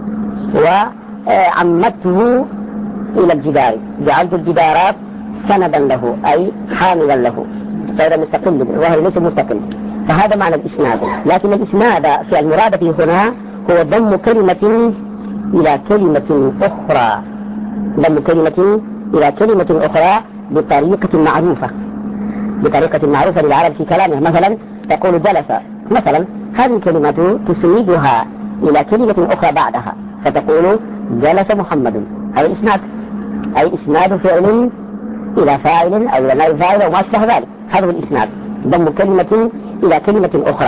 وعمدته إلى الجدار، جعلت الجدارات سندا له أي حاملا له غير مستقل، الظهر ليس مستقل. فهذا معنى الإسناد. لكن الإسناد في المراد به هنا هو ضم كلمة إلى كلمة أخرى، ضم كلمة إلى كلمة أخرى بطريقة معروفة، بطريقة معروفة للعرب في كلامه. مثلا تقول جلس، مثلا هذه الكلمة تسندها إلى كلمة أخرى بعدها، فتقول جلس محمد. هذا الإسناد، أي إسناد فعل إلى فاعل أو إلى نائب فاعل أو ما أشبه ذلك. هذا هو الإسناد، ضم كلمة إلى كلمة أخرى.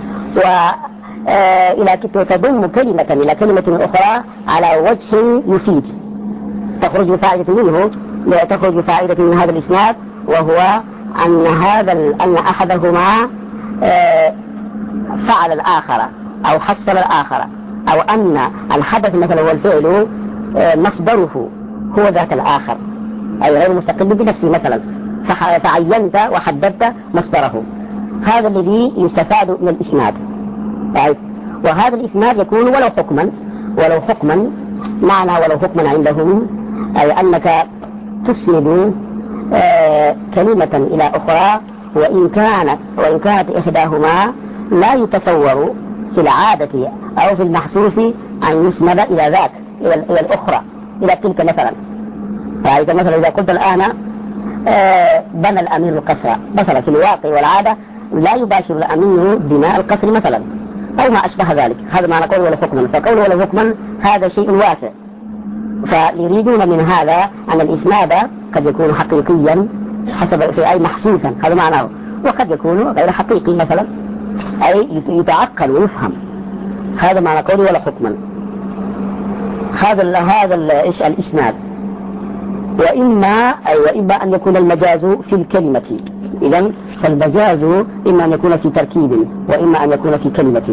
تضم كلمة إلى كلمة أخرى على وجه يفيد، تخرج فائدة منه، تخرج فائدة من هذا الإسناد، وهو أن أحدهما فعل الآخر أو حصل الآخر، أو أن الحدث مثلا هو الفعل مصدره هو ذاك الآخر، أي غير مستقل بنفسه مثلا، فعينت وحددت مصدره. هذا الذي يستفاد من الإسناد. وهذا الإسناد يكون ولو حكما معنى ولو حكما عندهم، أي أنك تسند كلمة إلى أخرى، وإن كانت إحداهما لا يتصور في العادة أو في المحسوس أن يسند إلى ذاك، إلى الأخرى، إلى تلك مثلا. رأيت مثلا إذا قلت الآن بنى الأمير القصر، مثلا في الواقع والعادة لا يباشر الأمير بناء القصر مثلا، أو ما أشبه ذلك. هذا معنى قول ولا حكما. فقول ولا حكما هذا شيء واسع، فيريدون من هذا أن الإسناد قد يكون حقيقيا حسب في أي محسوسا، هذا معناه، وقد يكون غير حقيقي مثلا، أي يتعقل ويفهم. هذا معنى قول ولا حكما. هذا الإسناد. وإما أن يكون المجاز في الكلمة. إذن فالمجاز إما أن يكون في تركيب، وإما أن يكون في كلمة.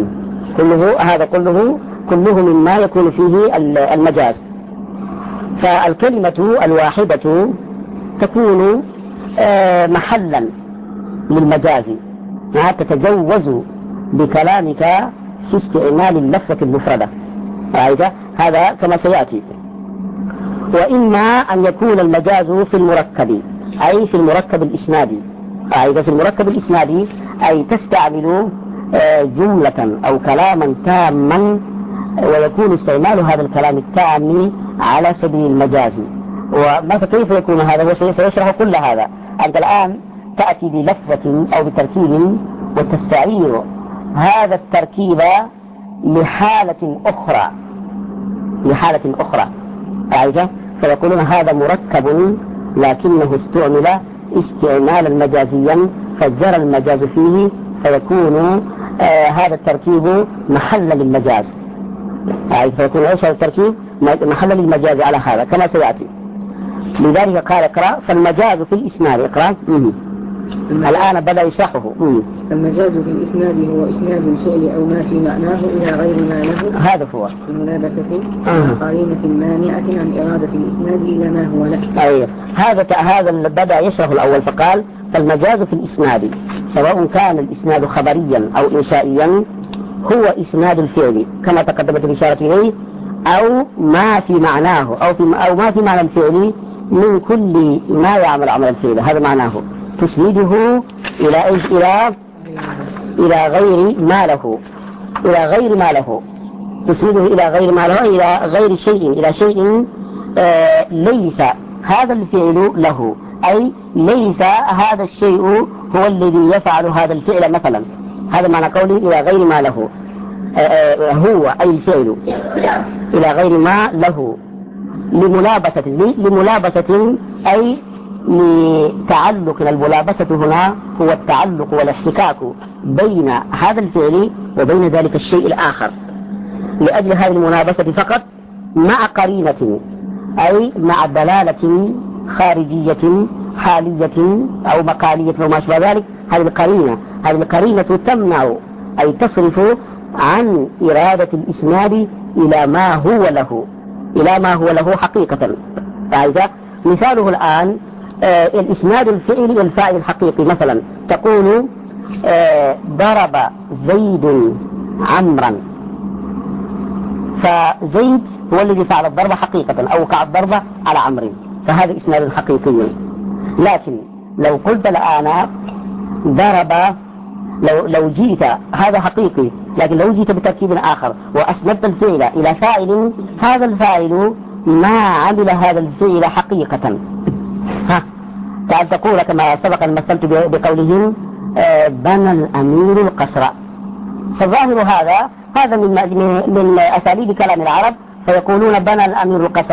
كله مما يكون فيه المجاز. فالكلمة الواحدة تكون محلا للمجاز، تتجوز بكلامك في استعمال اللفظة المفردة، هذا كما سيأتي. وإما أن يكون المجاز في المركب، أي في المركب الإسنادي، في المركب الإسنادي أي تستعمل جملة أو كلاما تاما، ويكون استعمال هذا الكلام التام على سبيل المجاز. وماذا كيف يكون هذا؟ وسيشرح كل هذا. أنت الآن تأتي بلفظة أو بتركيب وتستعير هذا التركيب لحالة أخرى، فيقولون هذا مركب لكنه استعمل استعمالا مجازيا فجرى المجاز فيه، فيكون هذا التركيب محلا للمجاز، فيكون ايش هذا التركيب؟ محلا للمجاز على هذا كما سيأتي. لذلك قال اقرأ فالمجاز في الإسناد. اقرأ الآن بدأ يشرحه. المجاز في الإسناد هو إسناد الفعل أو ما في معناه إلى غير ما له، هذا هو الملابسة قرينة مانعة عن إرادة الإسناد إلى ما هو له. أيوه، هذا بدأ يشرح الأول فقال فالمجاز في الإسناد سواء كان الإسناد خبريا أو إنشائيا هو إسناد الفعل كما تقدمت الإشارة إليه، أو ما في معناه أو ما في معنى الفعل من كل ما يعمل عمل الفعل، هذا معناه. تسنده إلى إيش؟ إلى غير ما له، تسنده إلى غير ما له، إلى غير شيء، إلى شيء ليس هذا الفعل له، أي ليس هذا الشيء هو الذي يفعل هذا الفعل مثلا. هذا معنى قوله إلى غير ما له، هو أي الفعل إلى غير ما له لملابسة أي لتعلق. الملابسة هنا هو التعلق والاحتكاك بين هذا الفعل وبين ذلك الشيء الآخر، لأجل هذه الملابسة فقط مع قرينة، أي مع دلالة خارجية حالية أو مقالية أو ما شابه ذلك. هذه القرينة تمنع أي تصرف عن إرادة الإسناد إلى ما هو له حقيقة. مثاله الآن الإسناد الفعلي الفاعل الحقيقي، مثلا تقول ضرب زيد عمرا، فزيد هو الذي فعل الضربة حقيقة أو وقع الضربة على عمرو، فهذا إسناد حقيقي. لكن لو قلت الآن ضرب، لو جئت هذا حقيقي، لكن لو جئت بتركيب آخر وأسندت الفعل إلى فاعل، هذا الفاعل ما عمل هذا الفعل حقيقة. تعال تقول كما سبق مثلت بقولهم بنى الأمير القصر، فالظاهر هذا من أساليب كلام العرب، فيقولون بنى الأمير القصر،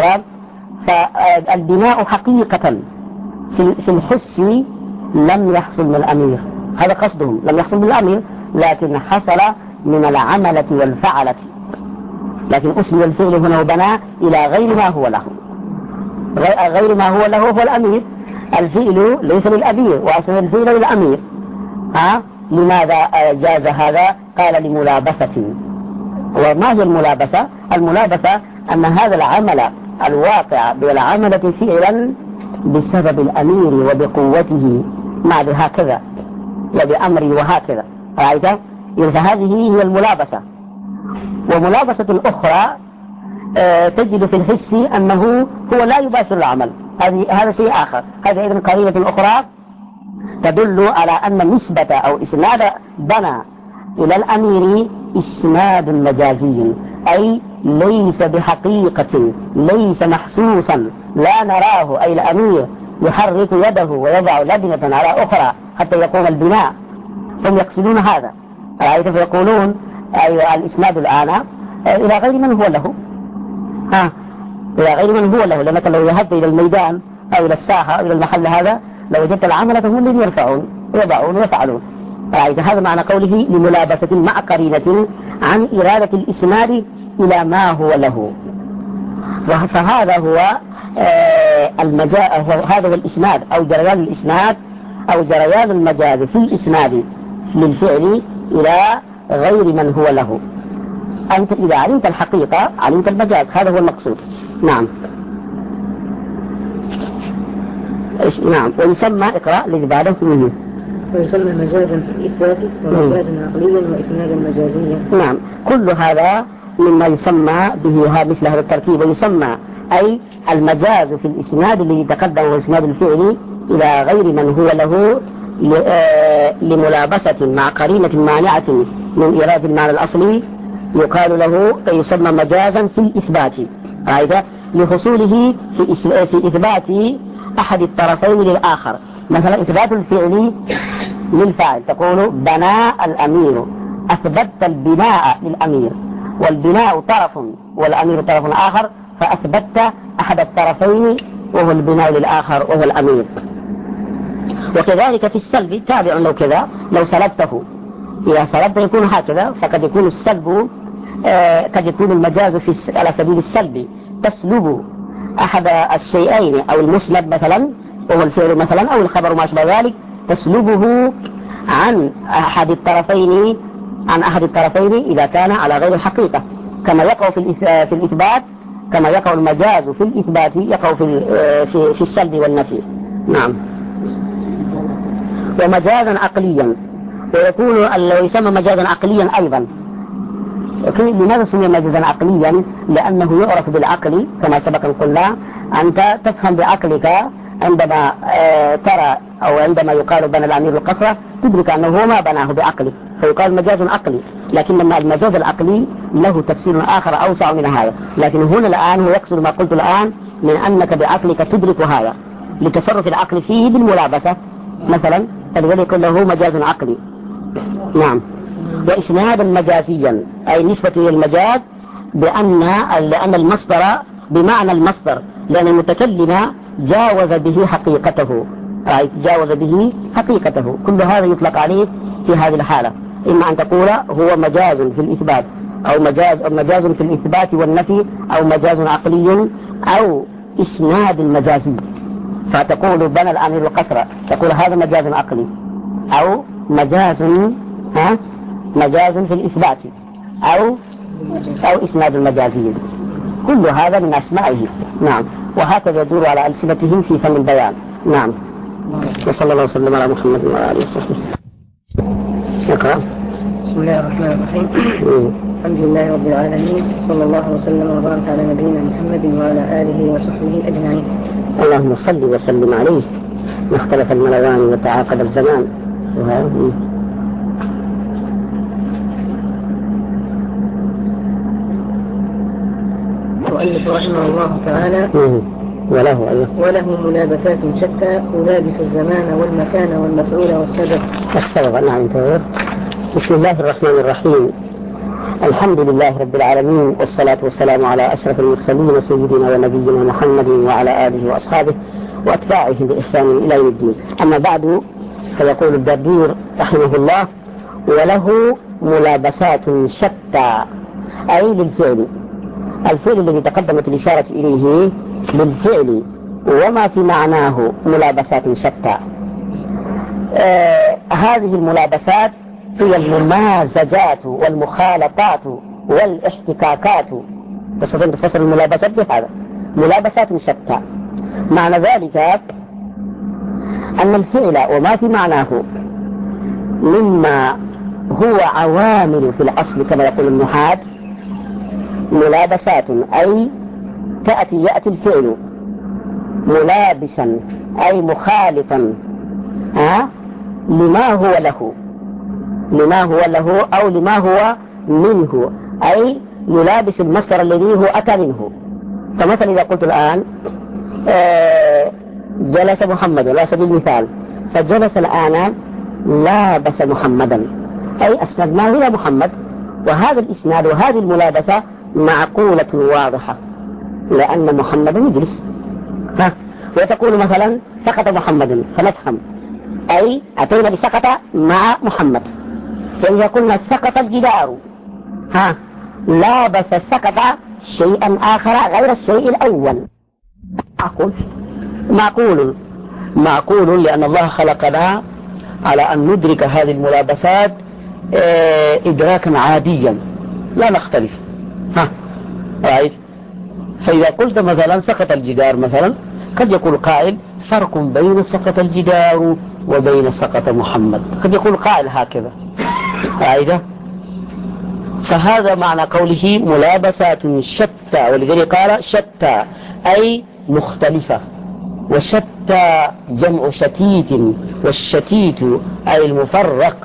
فالبناء حقيقة في الحس لم يحصل من الأمير، هذا قصدهم، لم يحصل من الأمير لكن حصل من العملة والفعلة، لكن أسند الفعل هنا وبنى إلى غير ما هو له. غير ما هو له هو الأمير، الفعل ليس للأمير وأسند الفعل للأمير. لماذا جاز هذا؟ قال لملابسة. وما هي الملابسة؟ الملابسة أن هذا العمل الواقع بالعملة فعلا بسبب الأمير وبقوته مع هكذا وبأمره وهكذا، فهذه هي الملابسة. وملابسة أخرى تجد في الحس أنه هو لا يباشر العمل، هذا شيء آخر. هذا أيضا قرينة أخرى تدل على أن نسبة أو إسناد بنى إلى الأمير إسناد مجازي، أي ليس بحقيقة، ليس محسوسا، لا نراه، أي الأمير يحرك يده ويضع لبنة على أخرى حتى يقوم البناء، هم يقصدون هذا. فيقولون أي الإسناد الآن إلى غير من هو له، إلى غير من هو له، لأنك لو ذهبت إلى الميدان أو إلى الساحة أو إلى المحل هذا لوجدت العملة هم الذين يرفعون يضعون ويفعلون. هذا معنى قوله لملابسة مع قرينة عن إرادة الإسناد إلى ما هو له. فهذا هو هذا هو الإسناد أو جريان الإسناد أو جريان المجاز في الإسناد للفعل إلى غير من هو له. أنت إذا علمت الحقيقة علمت المجاز، هذا هو المقصود. نعم. نعم. ويسمى اقرأ الذي بعده منه ويسمى مجازا في الإثبات ومجازا عقليا وإسنادا مجازيا. نعم، كل هذا مما يسمى به مثل هذا التركيب، ويسمى أي المجاز في الإسناد الذي تقدم هو إسناد الفعل إلى غير من هو له لملابسة مع قرينة مانعة من إيراد المعنى الأصلي، يقال له يسمى مجازا في الإثبات، لحصوله في إثبات أحد الطرفين للآخر. مثلا إثبات الفعل للفاعل، تقول بنى الأمير، أثبتت البناء للأمير، والبناء طرف والأمير طرف آخر، فأثبتت أحد الطرفين وهو البناء للآخر وهو الأمير. وكذلك في السلب تابع، لو كذا لو سلبته، إذا سلبته يكون هكذا، فقد يكون السلب قد يكون المجاز على سبيل السلب، تسلب أحد الشيئين أو المسلب مثلا وهو الفعل مثلا أو الخبر ما أشبه ذلك، تسلبه عن أحد الطرفين إذا كان على غير الحقيقة، كما يقع في الإثبات، كما يقع المجاز في الإثبات يقع في السلب والنفي. نعم. ومجازا عقليا، ويكون يسمى مجازا عقليا أيضا. لماذا سمي مجازا عقليا؟ لأنه يعرف بالعقل، كما سبق قلنا، أنت تفهم بعقلك عندما ترى أو عندما يقال بنى الأمير القصر تدرك أنه هو ما بناه بعقله، فيقال مجاز عقلي. لكن لما المجاز العقلي له تفسير آخر أوسع من هذا، لكن هنا الآن هو يقصد ما قلت الآن من أنك بعقلك تدرك هذا لتصرف العقل فيه بالملابسة مثلا، فلذلك يقول له مجاز عقلي. نعم. وإسنادا مجازيا، أي نسبة إلى المجاز لأن المصدر بمعنى المصدر، لأن المتكلم جاوز به حقيقته، جاوز به حقيقته. كل هذا يطلق عليه في هذه الحالة، إما أن تقول هو مجاز في الإثبات أو مجاز في الإثبات والنفي، أو مجاز عقلي، أو إسناد مجازي. فتقول بنى الأمير القصر، تقول هذا مجاز عقلي، أو مجاز في الإثبات، أو إسناد مجازي. كل هذا من أسمائه. نعم. وهكذا يدور على ألسنتهم في فن البيان. نعم. وصلى الله وسلم على محمد وعلى آله وصحبه. اقرأ. بسم الله الرحمن الرحيم. الحمد لله رب العالمين، صلى الله وسلم وبارك على نبينا محمد وعلى آله وصحبه أجمعين. اللهم صل وسلم عليه. ما اختلف الملوان وتعاقب الزمان. المؤلف رحمه الله تعالى وله ملابسات شتى يلابس الزمان والمكان والمفعول والسبب. نعم. بسم الله الرحمن الرحيم. الحمد لله رب العالمين، والصلاة والسلام على أشرف المرسلين سيدنا ونبينا محمد وعلى آله وأصحابه وأتباعه بإحسان إلى يوم الدين. أما بعد، فيقول الدردير رحمه الله: وله ملابسات شتى، أي للفعل. الفعل الذي تقدمت الإشارة إليه للفعل وما في معناه ملابسات شتى. هذه الملابسات هي الممازجات والمخالطات والاحتكاكات. تستطيع تفسر الملابسات بهذا: ملابسات شتى. معنى ذلك أن الفعل وما في معناه مما هو عوامل في الأصل كما يقول النحاة ملابسات، أي يأتي الفعل ملابسا أي مخالطا لما هو له أو لما هو منه، أي يلابس المصدر الذي هو أتى منه. فمثلا إذا قلت الآن جلس محمد على سبيل المثال، فجلس الآن لابس محمدا، أي أسندناه إلى محمد، وهذا الإسناد وهذه الملابسة معقولة واضحة لأن محمدا يجلس. وتقول مثلا سقط محمد، فنفهم أي أتينا بسقط مع محمد. وإذا قلنا سقط الجدار، لابس سقط شيئا آخر غير الشيء الأول. معقول لأن الله خلقنا على أن ندرك هذه الملابسات إدراكا عاديا لا نختلف. فإذا قلت مثلا سقط الجدار مثلا، قد يقول قائل: فرق بين سقط الجدار وبين سقط محمد. قد يقول قائل هكذا عايدة. فهذا معنى قوله ملابسات شتى، ولذلك قال شتى أي مختلفة، وشتى جمع شتيت، والشتيت أي المفرق.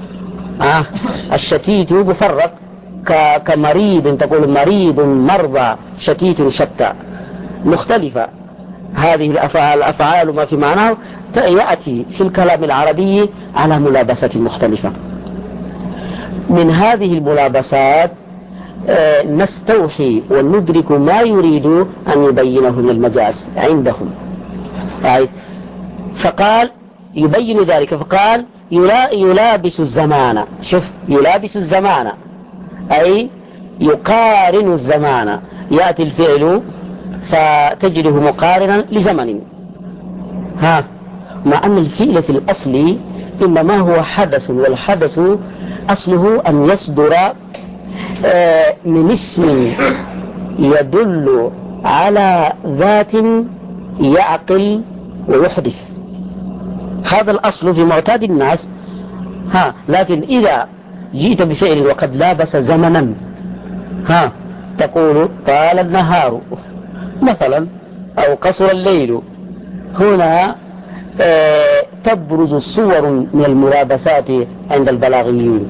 الشتيت مفرق، كمريض تقول مريض مرضى، شتيت شتى مختلفة. هذه الأفعال ما في معناه يأتي في الكلام العربي على ملابسة مختلفة. من هذه الملابسات نستوحي وندرك ما يريد أن يبينه من المجاز عندهم. فقال يبين ذلك، فقال يلابس الزمان. شوف، يلابس الزمان أي يقارن الزمان. يأتي الفعل فتجده مقارنا لزمن، مع أن الفعل في الأصل إنما هو حدث، والحدث أصله أن يصدر من اسم يدل على ذات يعقل ويحدث. هذا الأصل في معتاد الناس. لكن إذا جئت بفعل وقد لابس زمنا، تقول طال النهار مثلا أو قصر الليل، هنا تبرز صور من الملابسات عند البلاغيين،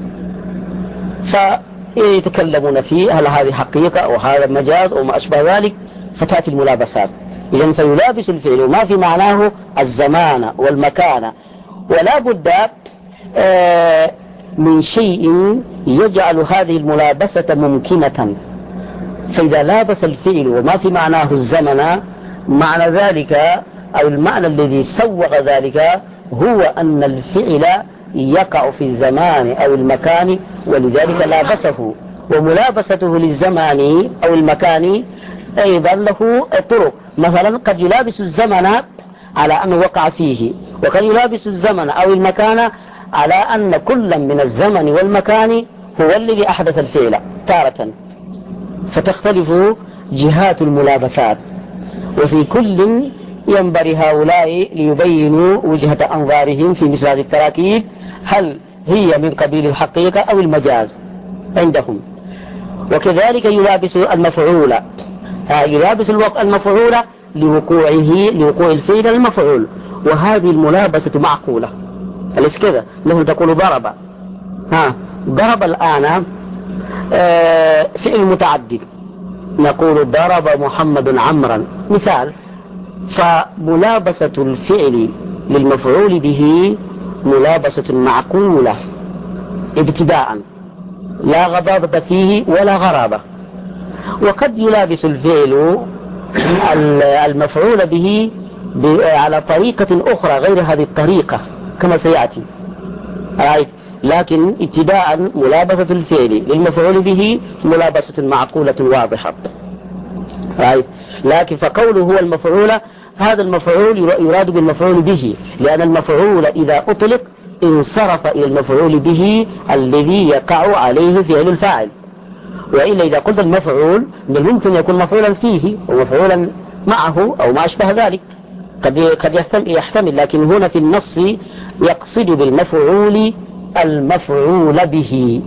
فيتكلمون فيه هل هذه حقيقة أو هذا مجاز أو ما أشبه ذلك، فتأتي الملابسات. إذن فيلابس الفعل وما في معناه الزمان والمكان، ولا بد من شيء يجعل هذه الملابسة ممكنة. فإذا لابس الفعل وما في معناه الزمن، معنى ذلك أو المعنى الذي سوغ ذلك هو أن الفعل يقع في الزمان أو المكان، ولذلك لابسه. وملابسته للزمان أو المكان أيضا له طرق. مثلا قد يلابس الزمن على أنه وقع فيه، وقد يلابس الزمن أو المكان على أن كل من الزمن والمكان هو الذي أحدث الفعل تارة. فتختلف جهات الملابسات، وفي كل ينبغي هؤلاء ليبينوا وجهة أنظارهم في مثل هذه التراكيب، هل هي من قبيل الحقيقة أو المجاز عندهم. وكذلك يلابس المفعول، يلابس المفعول لوقوع الفعل المفعول، وهذه الملابسة معقولة. أليس كذا؟ مثل تقول ضرب، ضرب الآن فعل متعدد، نقول ضرب محمد عمرا مثال. فملابسة الفعل للمفعول به ملابسة معقولة ابتداء، لا غضاضة فيه ولا غرابة. وقد يلابس الفعل المفعول به على طريقة أخرى غير هذه الطريقة كما سيأتي، لكن ابتداء ملابسة الفعل للمفعول به ملابسة معقولة واضحة. لكن فقوله هو المفعول، هذا المفعول يراد بالمفعول به، لأن المفعول إذا أطلق انصرف إلى المفعول به الذي يقع عليه فعل الفاعل. وإلا إذا قلت المفعول من الممكن يكون مفعولا فيه ومفعولا معه أو ما أشبه ذلك، قد يحتمل، لكن هنا في النص يقصد بالمفعول المفعول به.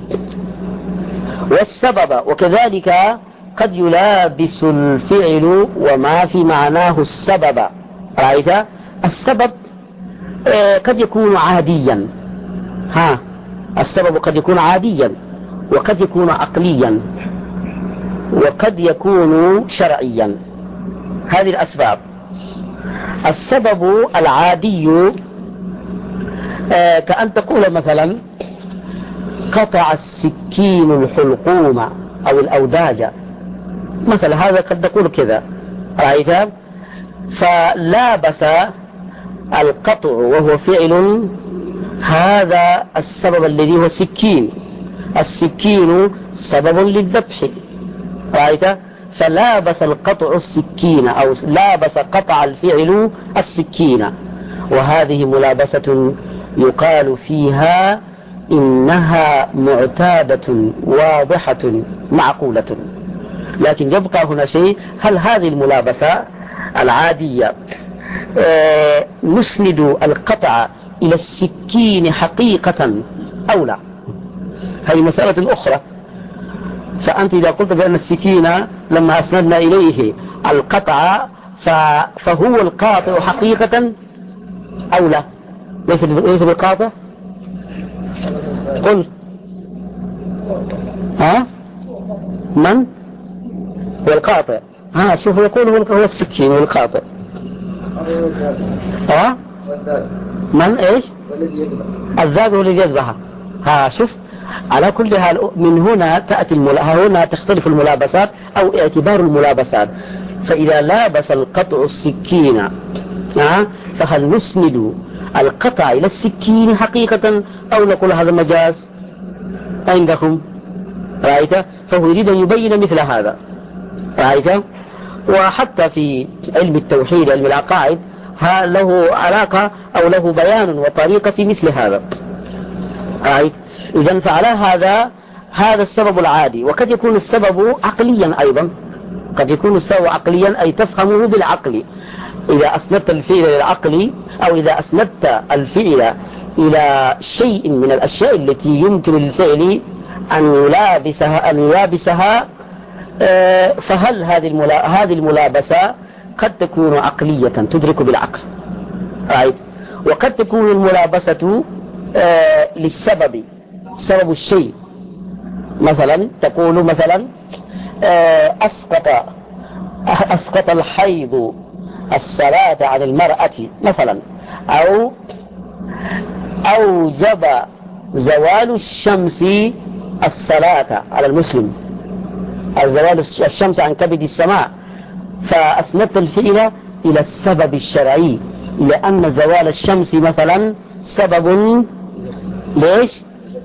والسبب وكذلك قد يلابس الفعل وما في معناه السبب. رأيت؟ السبب قد يكون عاديا، السبب قد يكون عاديا، وقد يكون عقليا، وقد يكون شرعيا. هذه الأسباب. السبب العادي كأن تقول مثلا قطع السكين الحلقوم أو الأوداج مثلا، هذا قد تقول كذا. رأيت؟ فلابس القطع وهو فعل هذا السبب الذي هو السكين، السكين سبب للذبح. رأيت؟ فلابس القطع السكين أو لابس قطع الفعل السكين، وهذه ملابسة يقال فيها إنها معتادة واضحة معقولة. لكن يبقى هنا شيء، هل هذه الملابسة العادية نسند القطع إلى السكين حقيقة أو لا؟ هذه مسألة أخرى. فأنت إذا قلت بأن السكين لما أسندنا إليه القطع فهو القاطع حقيقة أو لا؟ ليس بالقاطع؟ قل من هو القاطع؟ شوف يقول هو السكين والقاطع. من إيش؟ الذات هو الذي يذبحها. شوف، على كل حال من هنا تأتي هنا تختلف الملابسات أو اعتبار الملابسات. فإذا لابس القطع السكين فهل نسند القطع إلى السكين حقيقة أو نقول هذا مجاز عندكم؟ رأيت؟ فهو يريد أن يبين مثل هذا. رأيت؟ وحتى في علم التوحيد علم العقائد له علاقة أو له بيان وطريقة في مثل هذا. رأيت؟ إذن فعلى هذا السبب العادي. وقد يكون السبب عقليا أيضا، قد يكون السبب عقليا أي تفهمه بالعقل. إذا أسندت الفعل للعقل أو إذا أسندت الفعل إلى شيء من الأشياء التي يمكن للفعل أن يلابسها فهل هذه الملابسة قد تكون عقلية تدرك بالعقل. رأيت؟ وقد تكون الملابسة للسبب، سبب الشيء. مثلا تقول مثلا أسقط الحيض الصلاة عن المرأة مثلا، أو أوجب زوال الشمس الصلاة على المسلم، زوال الشمس عن كبد السماء. فأسندت الفعل إلى السبب الشرعي، لأن زوال الشمس مثلا سبب ليش؟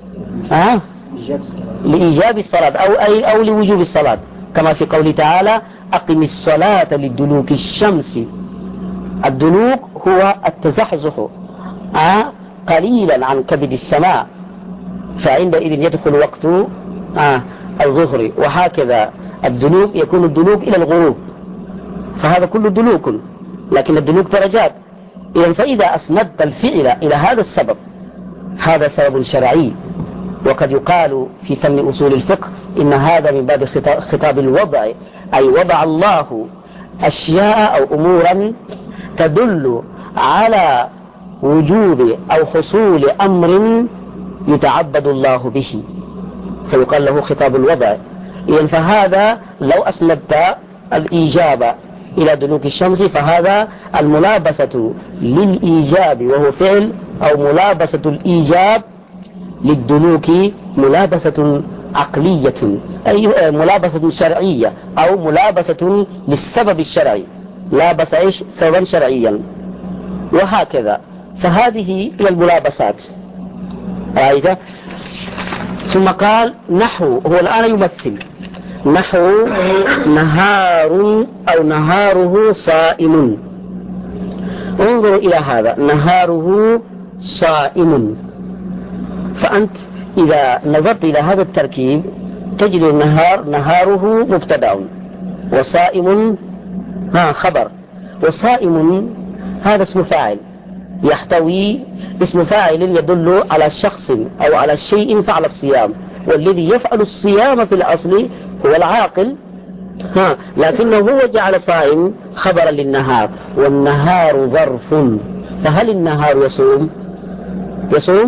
لإيجاب الصلاة أو لوجوب الصلاة، كما في قوله تعالى أقم الصلاة لدلوك الشمس. الدلوك هو التزحزح قليلا عن كبد السماء، فعندئذ يدخل وقت الظهر. وهكذا الدلوك يكون الدلوك إلى الغروب، فهذا كله دلوك، لكن الدلوك درجات. إذن فإذا أسندت الفعل إلى هذا السبب، هذا سبب شرعي. وقد يقال في فن أصول الفقه إن هذا من باب خطاب الوضع، أي وضع الله أشياء أو أمورا تدل على وجوب أو حصول أمر يتعبد الله به، فيقال له خطاب الوضع. إذن فهذا لو أسندت الإيجاب إلى دلوك الشمس فهذا الملابسة للإيجاب وهو فعل، أو ملابسة الإيجاب للدلوك ملابسة عقلية، أي ملابسة شرعية، أو ملابسة للسبب الشرعي، لابس إيش؟ سببا شرعيا. وهكذا فهذه هي الملابسات. رأيت؟ ثم قال نحو، هو الآن يمثل نحو نهار أو نهاره صائم. انظروا إلى هذا، نهاره صائم. فأنت إذا نظرت إلى هذا التركيب تجد نهاره مبتدأ، وصائم خبر. وصائم هذا اسم فاعل، يحتوي اسم فاعل يدل على شخص أو على شيء فعل الصيام، والذي يفعل الصيام في الأصل هو العاقل، لكنه هو جعل صائم خبرا للنهار، والنهار ظرف. فهل النهار يصوم؟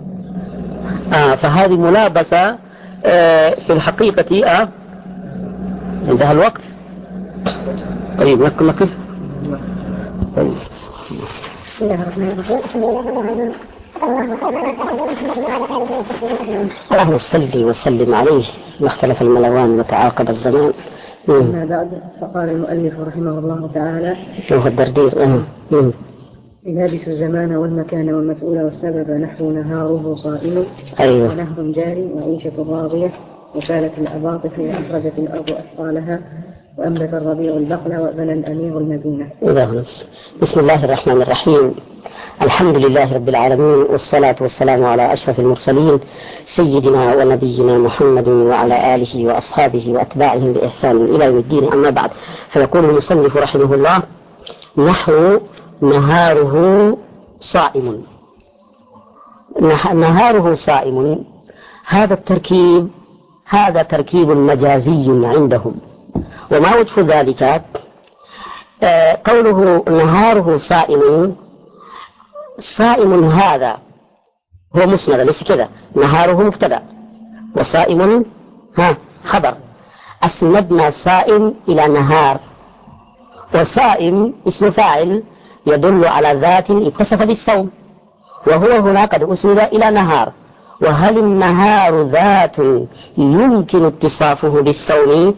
فهذه ملابسة في الحقيقة. انتهى الوقت. طيب نقف. طيب. بسم الله الرحمن الرحيم. اللهم صل وسلم عليه، ما اختلف الملوان وتعاقب الزمان. أما بعد، فقال المؤلف رحمه الله تعالى وهو الدردير يلابس الزمان والمكان والمفعول والسبب، نحو نهاره صائم، أيوة. ونهر جاري، وعيشة راضية، وكالت الأباطح وأخرجت الأرض أثقالها، وأنبت الربيع البقل، وبنى الأمير المدينة. بسم الله الرحمن الرحيم. الحمد لله رب العالمين، والصلاة والسلام على أشرف المرسلين سيدنا ونبينا محمد وعلى آله وأصحابه وأتباعهم بإحسان إلى يوم الدين. أما بعد، فيقول المصنف رحمه الله نحو نهاره صائم. نهاره صائم، هذا تركيب مجازي عندهم. وما وجه ذلك؟ قوله نهاره صائم هذا هو مسند، ليس كذا، نهاره مبتدأ وصائم خبر. أسندنا صائم إلى نهار، وصائم اسم فاعل يدل على ذات اتصف بالصوم، وهو هنا قد أسند إلى نهار. وهل النهار ذات يمكن اتصافه بالصوم؟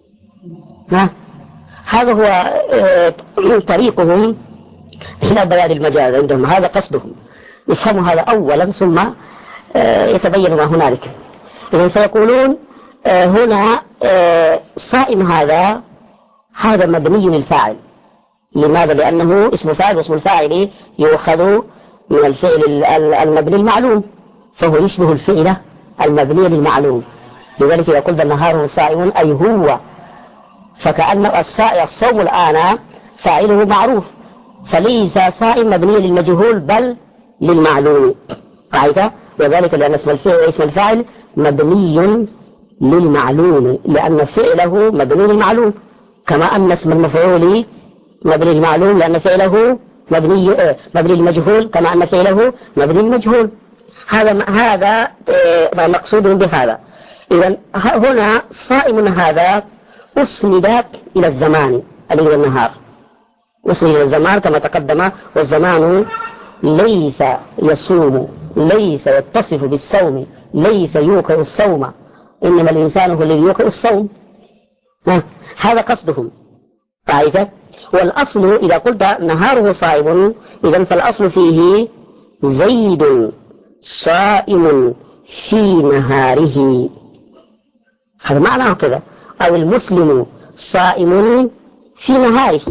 هذا هو طريقهم إلى بيان المجاز عندهم، هذا قصدهم، يفهموا هذا أولا ثم يتبين ما هنالك. إذن فيقولون هنا صائم هذا مبني للفاعل. لماذا؟ لأنه اسم فاعل، واسم الفاعل يؤخذ من الفعل المبني المعلوم، فهو يشبه الفعل المبني للمعلوم. لذلك إذا قلت النهار صائم أي هو، فكأن الصوم الآن فاعله معروف، فليس صائم مبني للمجهول بل للمعلوم، رأيت؟ وذلك لأن اسم الفاعل مبني للمعلوم، لأن فعله مبني للمعلوم، كما أن اسم المفعول مبني للمعلوم لأن فعله مبني للمجهول، كما أن فعله مبني للمجهول. هذا مقصود بهذا. إذن هنا صائم هذا أسند إلى الزمان الذي هو النهار، أسند إلى الزمان كما تقدم، والزمان ليس يصوم، ليس يتصف بالصوم، ليس يوقع الصوم، إنما الإنسان هو الذي يوقع الصوم. هذا قصدهم. طيب، والأصل إذا قلت نهاره صائم، إذن فالأصل فيه زيد صائم في نهاره، هذا معناه كذا، أو المسلم صائم في نهاره.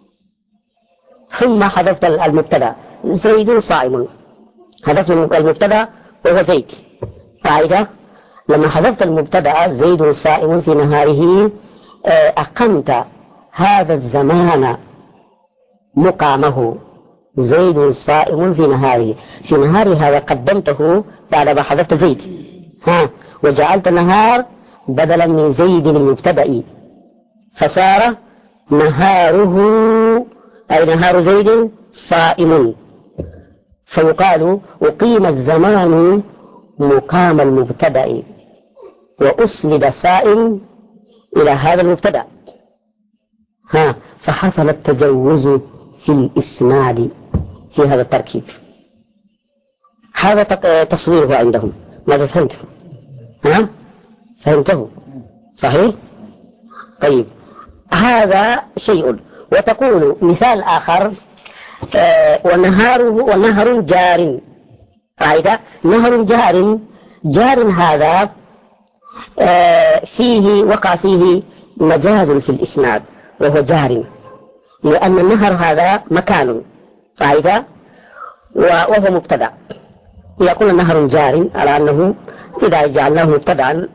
ثم حذفت المبتدا زيد صائم، حذفت المبتدا وهو زيد. فإذا لما حذفت المبتدا زيد صائم في نهاره أقمت هذا الزمان مقامه، زيد صائم في نهاره. في نهاره هذا قدمته بعد ما حذفت زيد، وجعلت النهار بدلا من زيد المبتدأ، فصار نهاره أي نهار زيد صائم. فيقال أقيم الزمان مقام المبتدأ، وأسند صائم إلى هذا المبتدأ، فحصل التجوز في الإسناد في هذا التركيب. هذا تصويره عندهم. ماذا فهمت؟ فهمته صحيح؟ طيب، هذا شيء. وتقول مثال آخر ونهر جار، رأيت؟ نهر جار هذا وقع فيه مجاز في الإسناد، وهو جار لأن النهر هذا مكان، رأيت؟ وهو مبتدأ. يقول النهر جار على أنه إذا جعلناه مبتدأ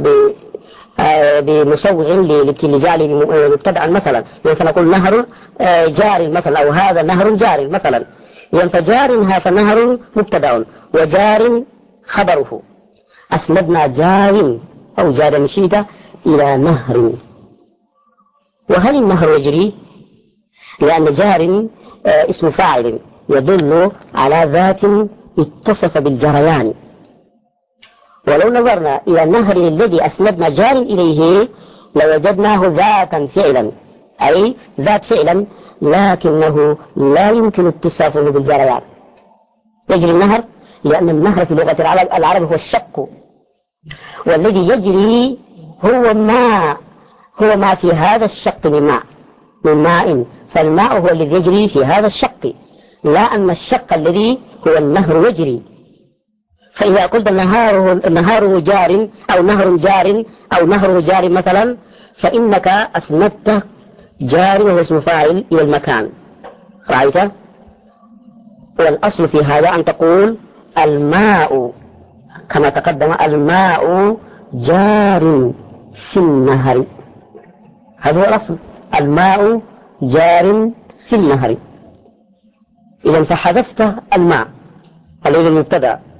بمسوغ لجعله مبتدأ مثلا، فنقول نهر جار مثلا، أو هذا نهر جار مثلا، فجار فالنهر مبتدأ وجار خبره. أسندنا جار أو جار مشيدة إلى نهر. وهل النهر يجري؟ لأن جار اسم فاعل يدل على ذات اتصف بالجريان. ولو نظرنا إلى النهر الذي أسندنا جار إليه لوجدناه ذاتا فعلا، أي ذات فعلا، لكنه لا يمكن اتصافه بالجريان. يجري النهر لأن النهر في لغة العرب هو الشق، والذي يجري هو ما في هذا الشق من ماء، فالماء هو الذي يجري في هذا الشق، لا أن الشق الذي هو النهر يجري. فإذا قلت النهار جار أو نهر جار أو نهر جار مثلا، فإنك أسندت جار وهو اسم فاعل إلى المكان، رأيت؟ والأصل في هذا أن تقول الماء كما تقدم، الماء جار في النهر، هذا هو الأصل، الماء جار في النهر. إذا فحذفت الماء الذي المبتدأ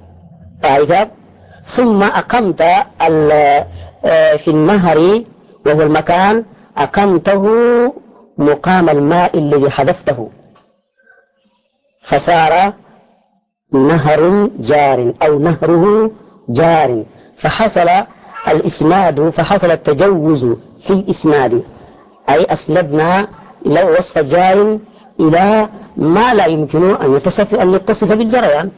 رأيت؟ ثم أقمت في النهر وهو المكان أقمته مقام الماء الذي حذفته، فصار نهر جار أو نهره جار، فحصل الإسناد، فحصل التجوز في الإسناد، أي أسندنا لو وصف جار إلى ما لا يمكن أن يتصف بالجريان،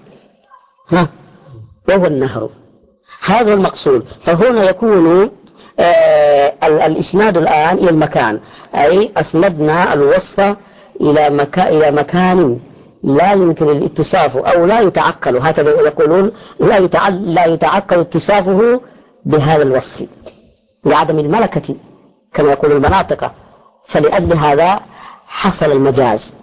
وهو النهر. هذا المقصود. فهنا يكون الإسناد الآن إلى المكان، أي أسندنا الوصف إلى مكان لا يمكن الاتصاف أو لا يتعقل، هكذا يقولون، لا يتعقل اتصافه بهذا الوصف لعدم الملكة كما يقول المناطق، فلأجل هذا حصل المجاز.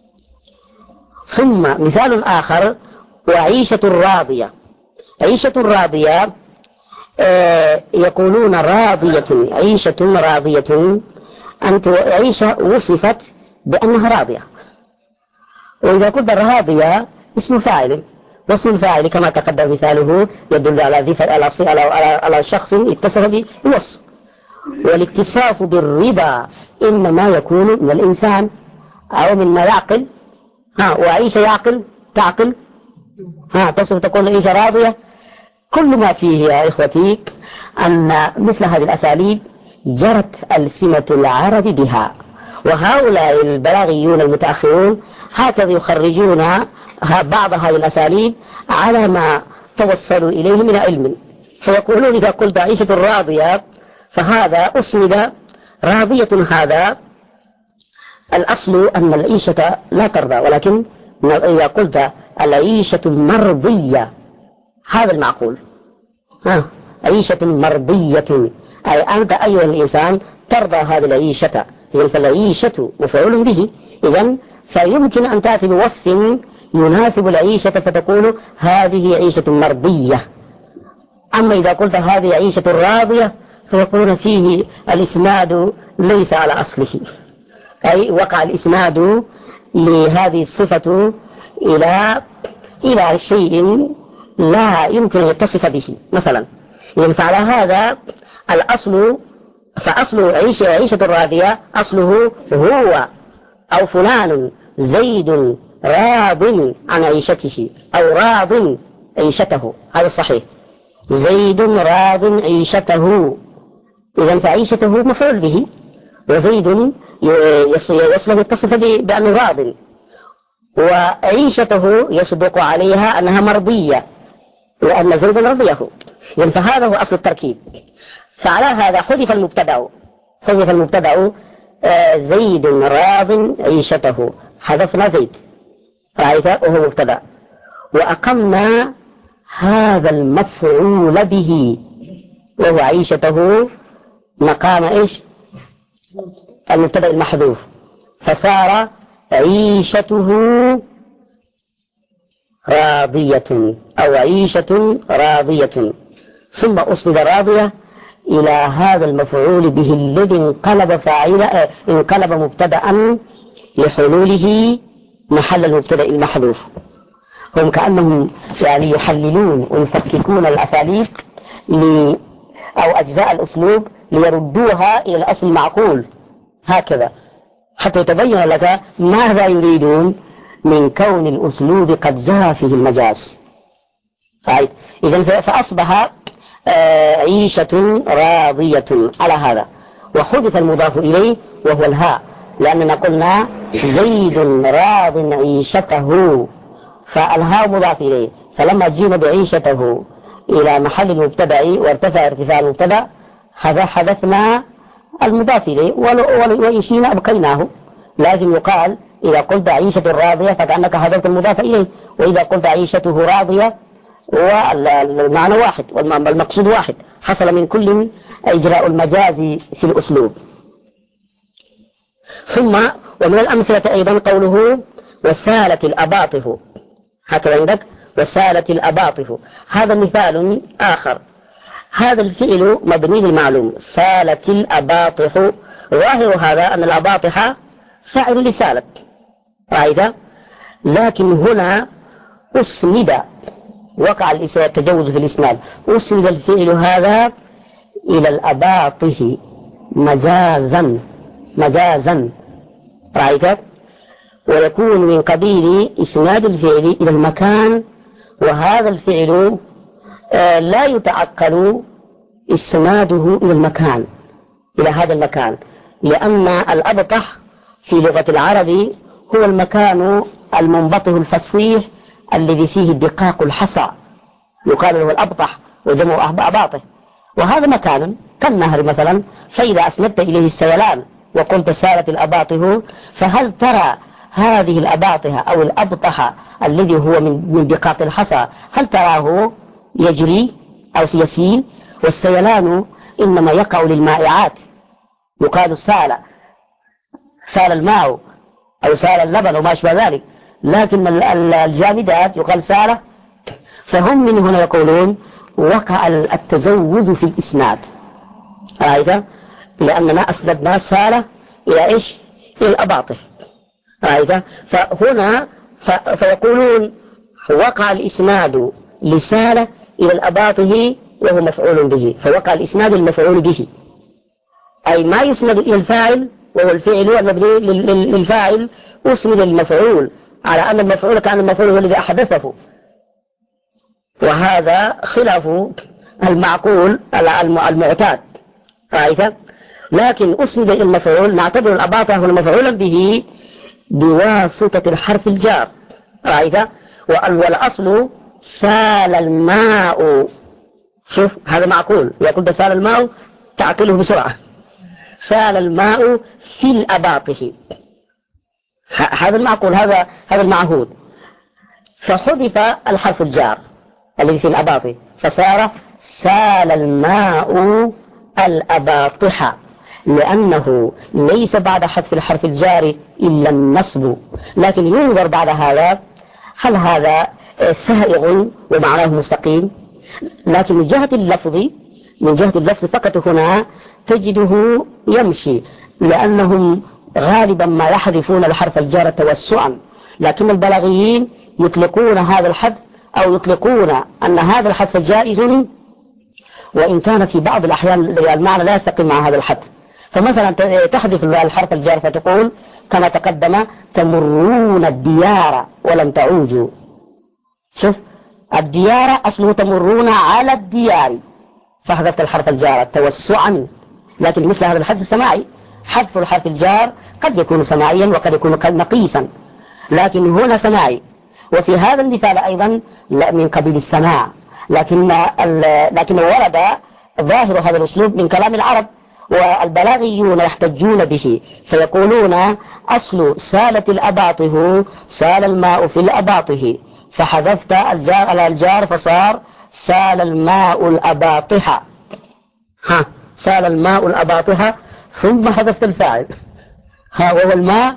ثم مثال آخر، وعيشة راضية. عيشة راضية يقولون راضية، عيشة راضية، أنت عيشة وصفت بأنها راضية، وإذا قلت راضية اسم فاعل، واسم الفاعل كما تقدم مثاله يدل على شخص اتصف بالوصف، والاتصاف بالرضا إنما يكون من الإنسان أو مما يعقل. وعيشة يعقل تعقل، تصف تقول عيشة راضية. كل ما فيه يا إخوتي أن مثل هذه الأساليب جرت ألسنة العرب بها، وهؤلاء البلاغيون المتأخرون هكذا يخرجون بعض هذه الأساليب على ما توصلوا إليه من علم، فيقولون إذا قلت عيشة راضية فهذا أسند راضية، هذا الأصل أن العيشة لا ترضى، ولكن إذا قلت العيشة مرضية هذا المعقول، عيشة مرضية، أي أنت أيها الإنسان ترضى هذه العيشة، إذن فالعيشة مفعول به، إذن فيمكن أن تأتي بوصف يناسب العيشة فتقول هذه عيشة مرضية. أما إذا قلت هذه عيشة راضية فيقولون فيه الإسناد ليس على أصله، أي وقع الإسناد لهذه الصفة إلى شيء لا يمكن أن يتصف به مثلا. يعني فعلى هذا الأصل، فأصل عيشة الراضية أصله هو أو فلان زيد راض عن عيشته أو راض عيشته، هذا صحيح، زيد راض عيشته، إذن فعيشته مفعول به، وزيد يصله يتصف بأنه راض، وعيشته يصدق عليها أنها مرضية لأن زيد رضيه، إذن فهذا هو أصل التركيب. فعلى هذا حذف المبتدأ زيد راض عيشته، حذفنا زيد رأيت وهو مبتدأ، وأقمنا هذا المفعول به وهو عيشته مقام إيش؟ المبتدأ المحذوف، فصار عيشته راضية أو عيشة راضية، ثم أسند راضية إلى هذا المفعول به الذي انقلب مبتدأ لحلوله محل المبتدأ المحذوف. هم كأنهم يعني يحللون ويفككون الأساليب أو أجزاء الأسلوب ليردوها إلى الأصل المعقول، هكذا حتى يتبين لك ماذا يريدون من كون الأسلوب قد جاء فيه المجاز. إذن فأصبح عيشة راضية على هذا، وحذف المضاف إليه وهو الهاء، لأننا قلنا زيد راض عيشته، فالهاء مضاف إليه، فلما جينا بعيشته إلى محل المبتدأ وارتفع ارتفاع المبتدأ حذفنا المضاف إليه وإن شئنا أبقيناه، لكن يقال إذا قلت عيشة راضية فكأنك حذفت المضاف إليه، وإذا قلت عيشته راضية والمعنى واحد والمقصود واحد، حصل من كل إجراء المجاز في الأسلوب. ثم ومن الأمثلة أيضا قوله وسالت الأباطح، هكذا عندك وسالت الأباطح، هذا مثال آخر. هذا الفعل مبني للمعلوم، سالت الأباطح، ظاهر هذا أن الأباطح فاعل لسالت، لكن هنا أسند وقع التجوز في الإسناد، أسند الفعل هذا إلى الأباطه مجازا رأيت، ويكون من قبيل إسناد الفعل إلى المكان، وهذا الفعل لا يتعقل إسناده إلى المكان، إلى هذا المكان، لأن الأبطح في لغة العرب هو المكان المنبطه الفصيح الذي فيه دقاق الحصى، يقال له الأبطح وجمع أباطه، وهذا مكان كالنهر مثلا، فإذا أسندت إليه السيلان وقلت سالت الأباطه، فهل ترى هذه الأباطه أو الأبطح الذي هو من دقاق الحصى هل تراه يجري أو يسيل؟ والسيلان إنما يقع للمائعات، يقال سال الماء أو سال اللبن وما أشبه ذلك، لكن الجامدات يقال سالة. فهم من هنا يقولون وقع التجوز في الإسناد، رأيت، لأننا أسندنا سالة إلى إيش؟ إلى الأباطح، رأيت. فهنا فيقولون وقع الإسناد لسالة إلى الأباطه وهو مفعول به، فوقع الإسناد المفعول به، أي ما يسند إلى الفاعل وهو الفعل المبني للفاعل، أسند المفعول على أن المفعول كان المفعول هو الذي أحدثه، وهذا خلاف المعقول المعتاد، رأيت. لكن أسند إلى المفعول نعتبر الأباطة هو مفعولا به بواسطة الحرف الجار، رأيت. والأصل سال الماء، شوف هذا معقول، يقول سال الماء تعقله بسرعة، سال الماء في الأباطه، هذا المعقول، هذا المعهود، فحذف الحرف الجار الذي في الأباطه فصار سال الماء الأباطح، لأنه ليس بعد حذف الحرف الجار إلا النصب، لكن ينظر بعد هذا هل هذا سائغ ومعناه مستقيم، لكن من جهة اللفظ فقط هنا تجده يمشي، لأنهم غالبا ما يحذفون الحرف الجار توسعا، لكن البلاغيين يطلقون هذا الحذف أو يطلقون أن هذا الحذف جائز، وإن كان في بعض الأحيان المعنى لا يستقيم مع هذا الحذف. فمثلا تحذف الحرف الجار فتقول كما تقدم تمرون الديار ولم تعوجوا، شوف الديار أصله تمرون على الديار، فحذفت الحرف الجار توسعا، لكن مثل هذا الحذف السماعي، حذف الحرف الجار قد يكون سماعيا وقد يكون مقيسا، لكن هنا سماعي، وفي هذا المثال أيضا من قبيل السماع، لكن ورد ظاهر هذا الأسلوب من كلام العرب، والبلاغيون يحتجون به فيقولون أصل سالت الأباطه سال الماء في الأباطه، فحذفت الجار على الجار فصار سال الماء الأباطح، سال الماء الأباطح، ثم حذفت الفاعل وهو الماء،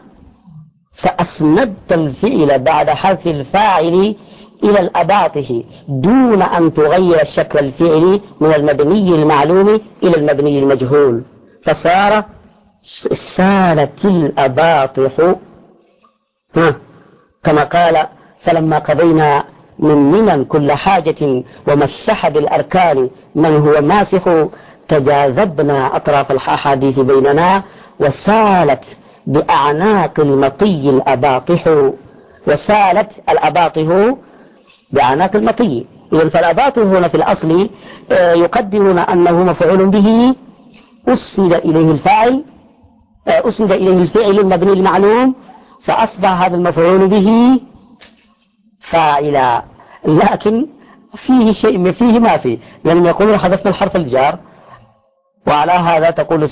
فأسندت الفعل بعد حذف الفاعل إلى الأباطه دون أن تغير شكل الفعل من المبني المعلوم إلى المبني المجهول، فصار سالت الأباطح، كما قال فلما قضينا من منن كل حاجة ومسح بالأركان من هو ماسح تجاذبنا أطراف الأحاديث بيننا وسالت بأعناق المطي الأباطح، وسالت الأباطح بأعناق المطي. إذن فالأباطح هنا في الأصل يقدرون أنه مفعول به أسند إليه الفعل المبني المعلوم، فأصبح هذا المفعول به فاعلا، لكن فيه شيء فيه ما فيه، لأنهم يقولون حذفنا الحرف الجار، وعلى هذا تقول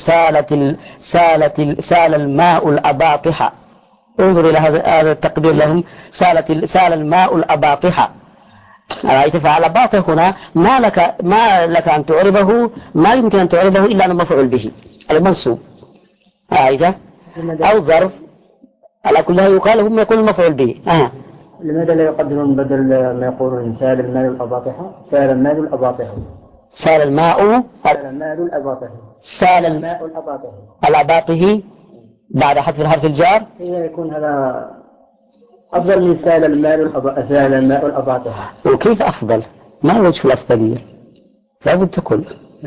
سال الماء الأباطح، انظر إلى هذا التقدير لهم، سال الماء الأباطح، رأيت. فالأباطح هنا ما لك أن تعربه، ما يمكن أن تعربه إلا أنه مفعول به المنصوب، رأيت، أو ظرف، على كلها يقال هم يكون المفعول به. لماذا لا يقدرون بدل ما يقولون سال الماء الأباطح سال الماء الأباطح، سال الماء الأباطح، سال الماء الأباطح بعد حذف الحرف الجار، يكون هذا أفضل من سال الماء والأباطح. وكيف أفضل؟ ما وجه الأفضلية؟ لابد تقول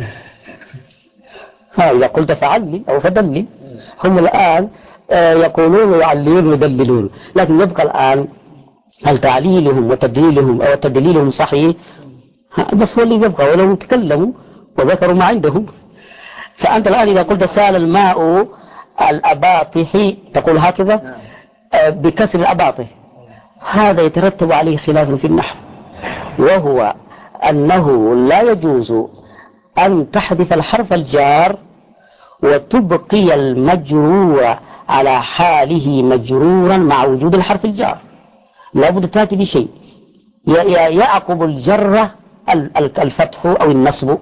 إذا قلت فعلي أو فدلي. هم الآن يقولون ويعللون ويدللون، لكن يبقى الآن هل تعليلهم وتدليلهم أو تدليلهم صحيح؟ بس هو اللي يبقى، ولو تكلموا وذكروا ما عندهم. فأنت الآن إذا قلت سال الماء الأباطح تقول هكذا بكسر الأباطح، هذا يترتب عليه خلاف في النحو، وهو أنه لا يجوز أن تحذف الحرف الجار وتبقي المجرور على حاله مجرورا مع وجود الحرف الجار. لابد تأتي بشيء يعقب الجر الفتح أو النصب.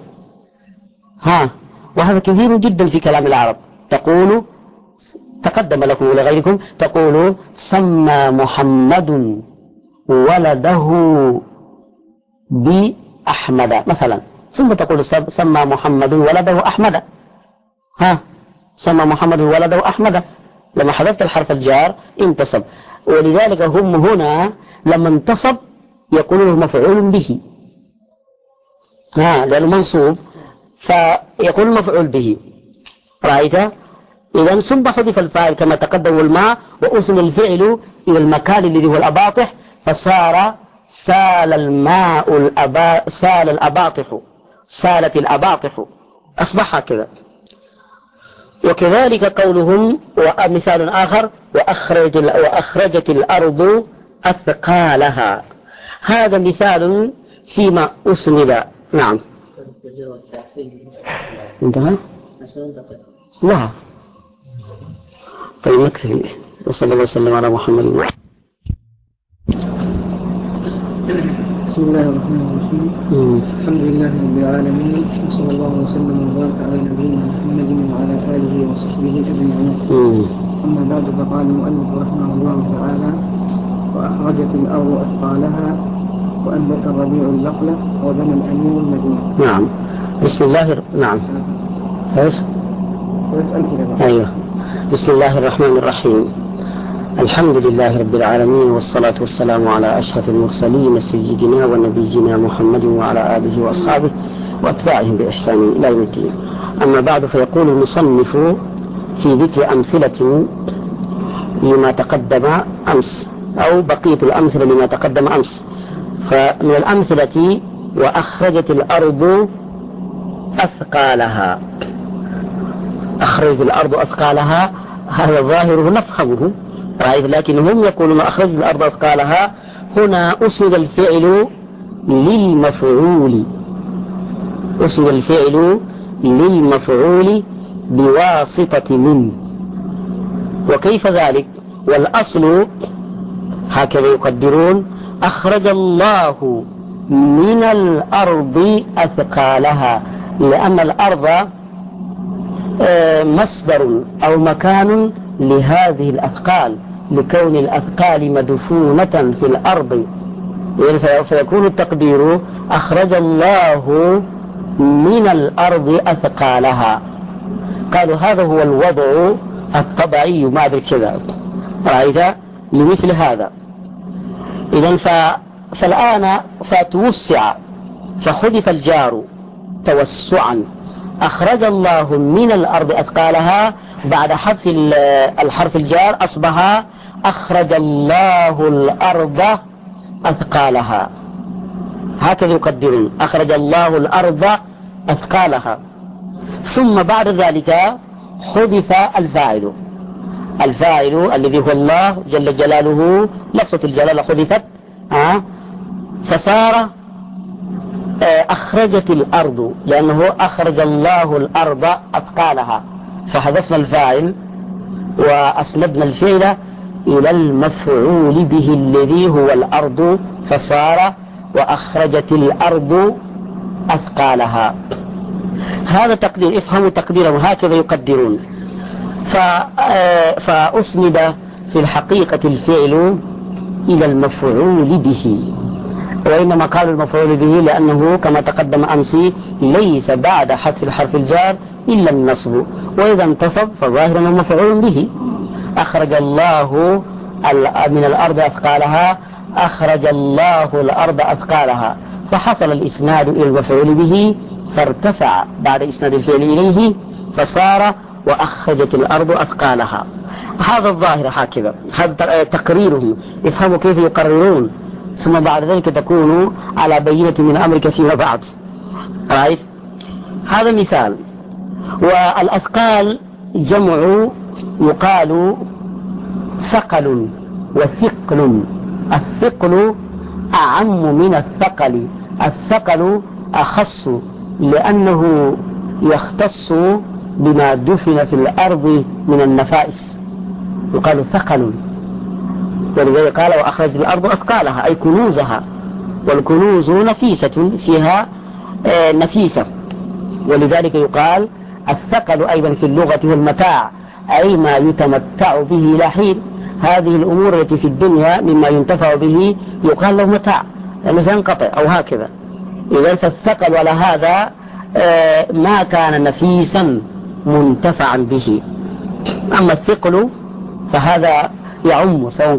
وهذا كثير جدا في كلام العرب. تقول تقدم لكم ولغيركم، تقول سمى محمد ولده بأحمد مثلا، ثم تقول سمى محمد ولده أحمد. سمى محمد ولده أحمد، لما حذفت الحرف الجار انتصب. ولذلك هم هنا لما انتصب يقولون مفعول به، لأنه منصوب فيقول مفعول به. رأيت؟ إذا ثم حذف الفاعل كما تقدم الماء، وأسن الفعل إلى المكان الذي هو الأباطح، فصار سال الماء سال الأباطح، سالت الأباطح، أصبح هكذا. وكذلك قولهم ومثال آخر وأخرجت الأرض أثقالها، هذا مثال فيما أسند. نعم انتهى؟ لا. طيب نكتفي، وصلى الله وسلم على محمد. بسم الله الرحمن الرحيم. الحمد لله رب العالمين، وصلى الله وسلم وبارك على نبينا محمد وعلى آله وصحبه أجمعين. أما بعد، فقال المؤلف رحمه الله تعالى: وأخرجت الأرض أثقالها وأنبت الربيع البقلة وبنى الأمير المدينة. نعم. بسم الله. نعم. ايش؟ أيوه. بسم الله الرحمن الرحيم. الحمد لله رب العالمين، والصلاة والسلام على أشرف المرسلين سيدنا ونبينا محمد وعلى آله وأصحابه وأتباعهم بإحسان إلى يوم الدين. أما بعد، فيقول المصنف في ذكر أمثلة لما تقدم أمس، أو بقية الأمثلة لما تقدم أمس. فمن الأمثلة وأخرجت الأرض أثقالها. أخرجت الأرض أثقالها، هذا ظاهره نفهمه، لكن هم يقولون أخرجت الأرض أثقالها، هنا أسند الفعل للمفعول، أسند الفعل للمفعول بواسطة من. وكيف ذلك؟ والأصل هكذا يقدرون: أخرج الله من الأرض أثقالها، لأن الأرض مصدر أو مكان لهذه الأثقال، لكون الأثقال مدفونة في الأرض، فيكون التقدير: أخرج الله من الأرض أثقالها. قالوا هذا هو الوضع الطبيعي، ما أدري كذا، رأيت؟ لمثل هذا. إذن فالآن فتوسع، فحذف الجار توسعا. أخرج الله من الأرض أثقالها، بعد حذف الحرف الجار أصبح أخرج الله الأرض أثقالها، هكذا يقدرون: أخرج الله الأرض أثقالها. ثم بعد ذلك حذف الفاعل، الفاعل الذي هو الله جل جلاله، لفظة الجلالة حذفت، فصار أخرجت الأرض، لأنه أخرج الله الأرض أثقالها، فحذفنا الفاعل وأسندنا الفعل إلى المفعول به الذي هو الأرض، فصار وأخرجت الأرض أثقالها. هذا تقدير، افهموا تقديرهم، هكذا يقدرون. فأسند في الحقيقة الفعل إلى المفعول به، وإنما قالوا المفعول به لأنه كما تقدم أمسي ليس بعد حذف الحرف الجار إلا النصب، وإذا انتصب فظاهر أنه مفعول به. أخرج الله من الأرض أثقالها أخرج الله الأرض أثقالها، فحصل الإسناد إلى المفعول به فارتفع بعد إسناد الفعل إليه فصار وأخرجت الأرض أثقالها. هذا الظاهر هكذا، هذا تقريرهم، افهموا كيف يقررون، ثم بعد ذلك تكونوا على بينة من أمرك فيما بعد. رأيت؟ هذا مثال. والأثقال جمع يقال ثقل وثقل. الثقل أعم من الثقل، الثقل أخص لأنه يختص بما دفن في الأرض من النفائس، يقال ثقل. ولذلك قال وأخرج الأرض أثقالها أي كنوزها، والكنوز نفيسة فيها نفيسة، ولذلك يقال الثقل أيضا في اللغة والمتاع أي ما يتمتع به إلى حين. هذه الأمور التي في الدنيا مما ينتفع به يقال له متاع لأنه سينقطع أو هكذا. إذن فالثقل على هذا ما كان نفيسا منتفعا به. أما الثقل فهذا يعم سواء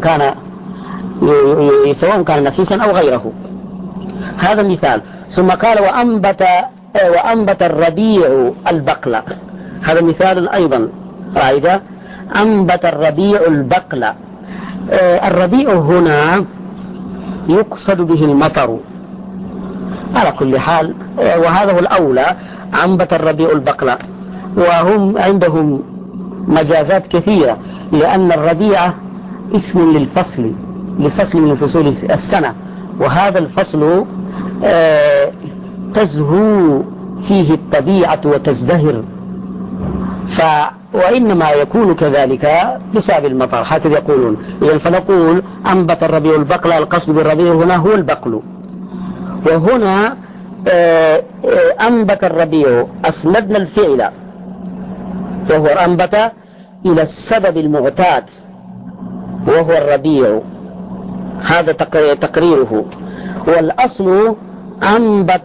كان نفيسا أو غيره. هذا مثال. ثم قال وأنبت الربيع البقلة، هذا مثال أيضا. رأيت؟ أنبت الربيع البقلة. الربيع هنا يقصد به المطر على كل حال، وهذا هو الأولى. أنبت الربيع البقلة، وهم عندهم مجازات كثيرة، لأن الربيع اسم لفصل من فصول السنة، وهذا الفصل تزهو فيه الطبيعة وتزدهر، وإنما يكون كذلك بسبب المطر، هكذا يقولون. إذن فنقول أنبت الربيع البقلة، القصد بالربيع هنا هو البقل. وهنا أنبت الربيع أسندنا الفعل وهو أنبت إلى السبب المعتاد وهو الربيع، هذا تقريره. والأصل أنبت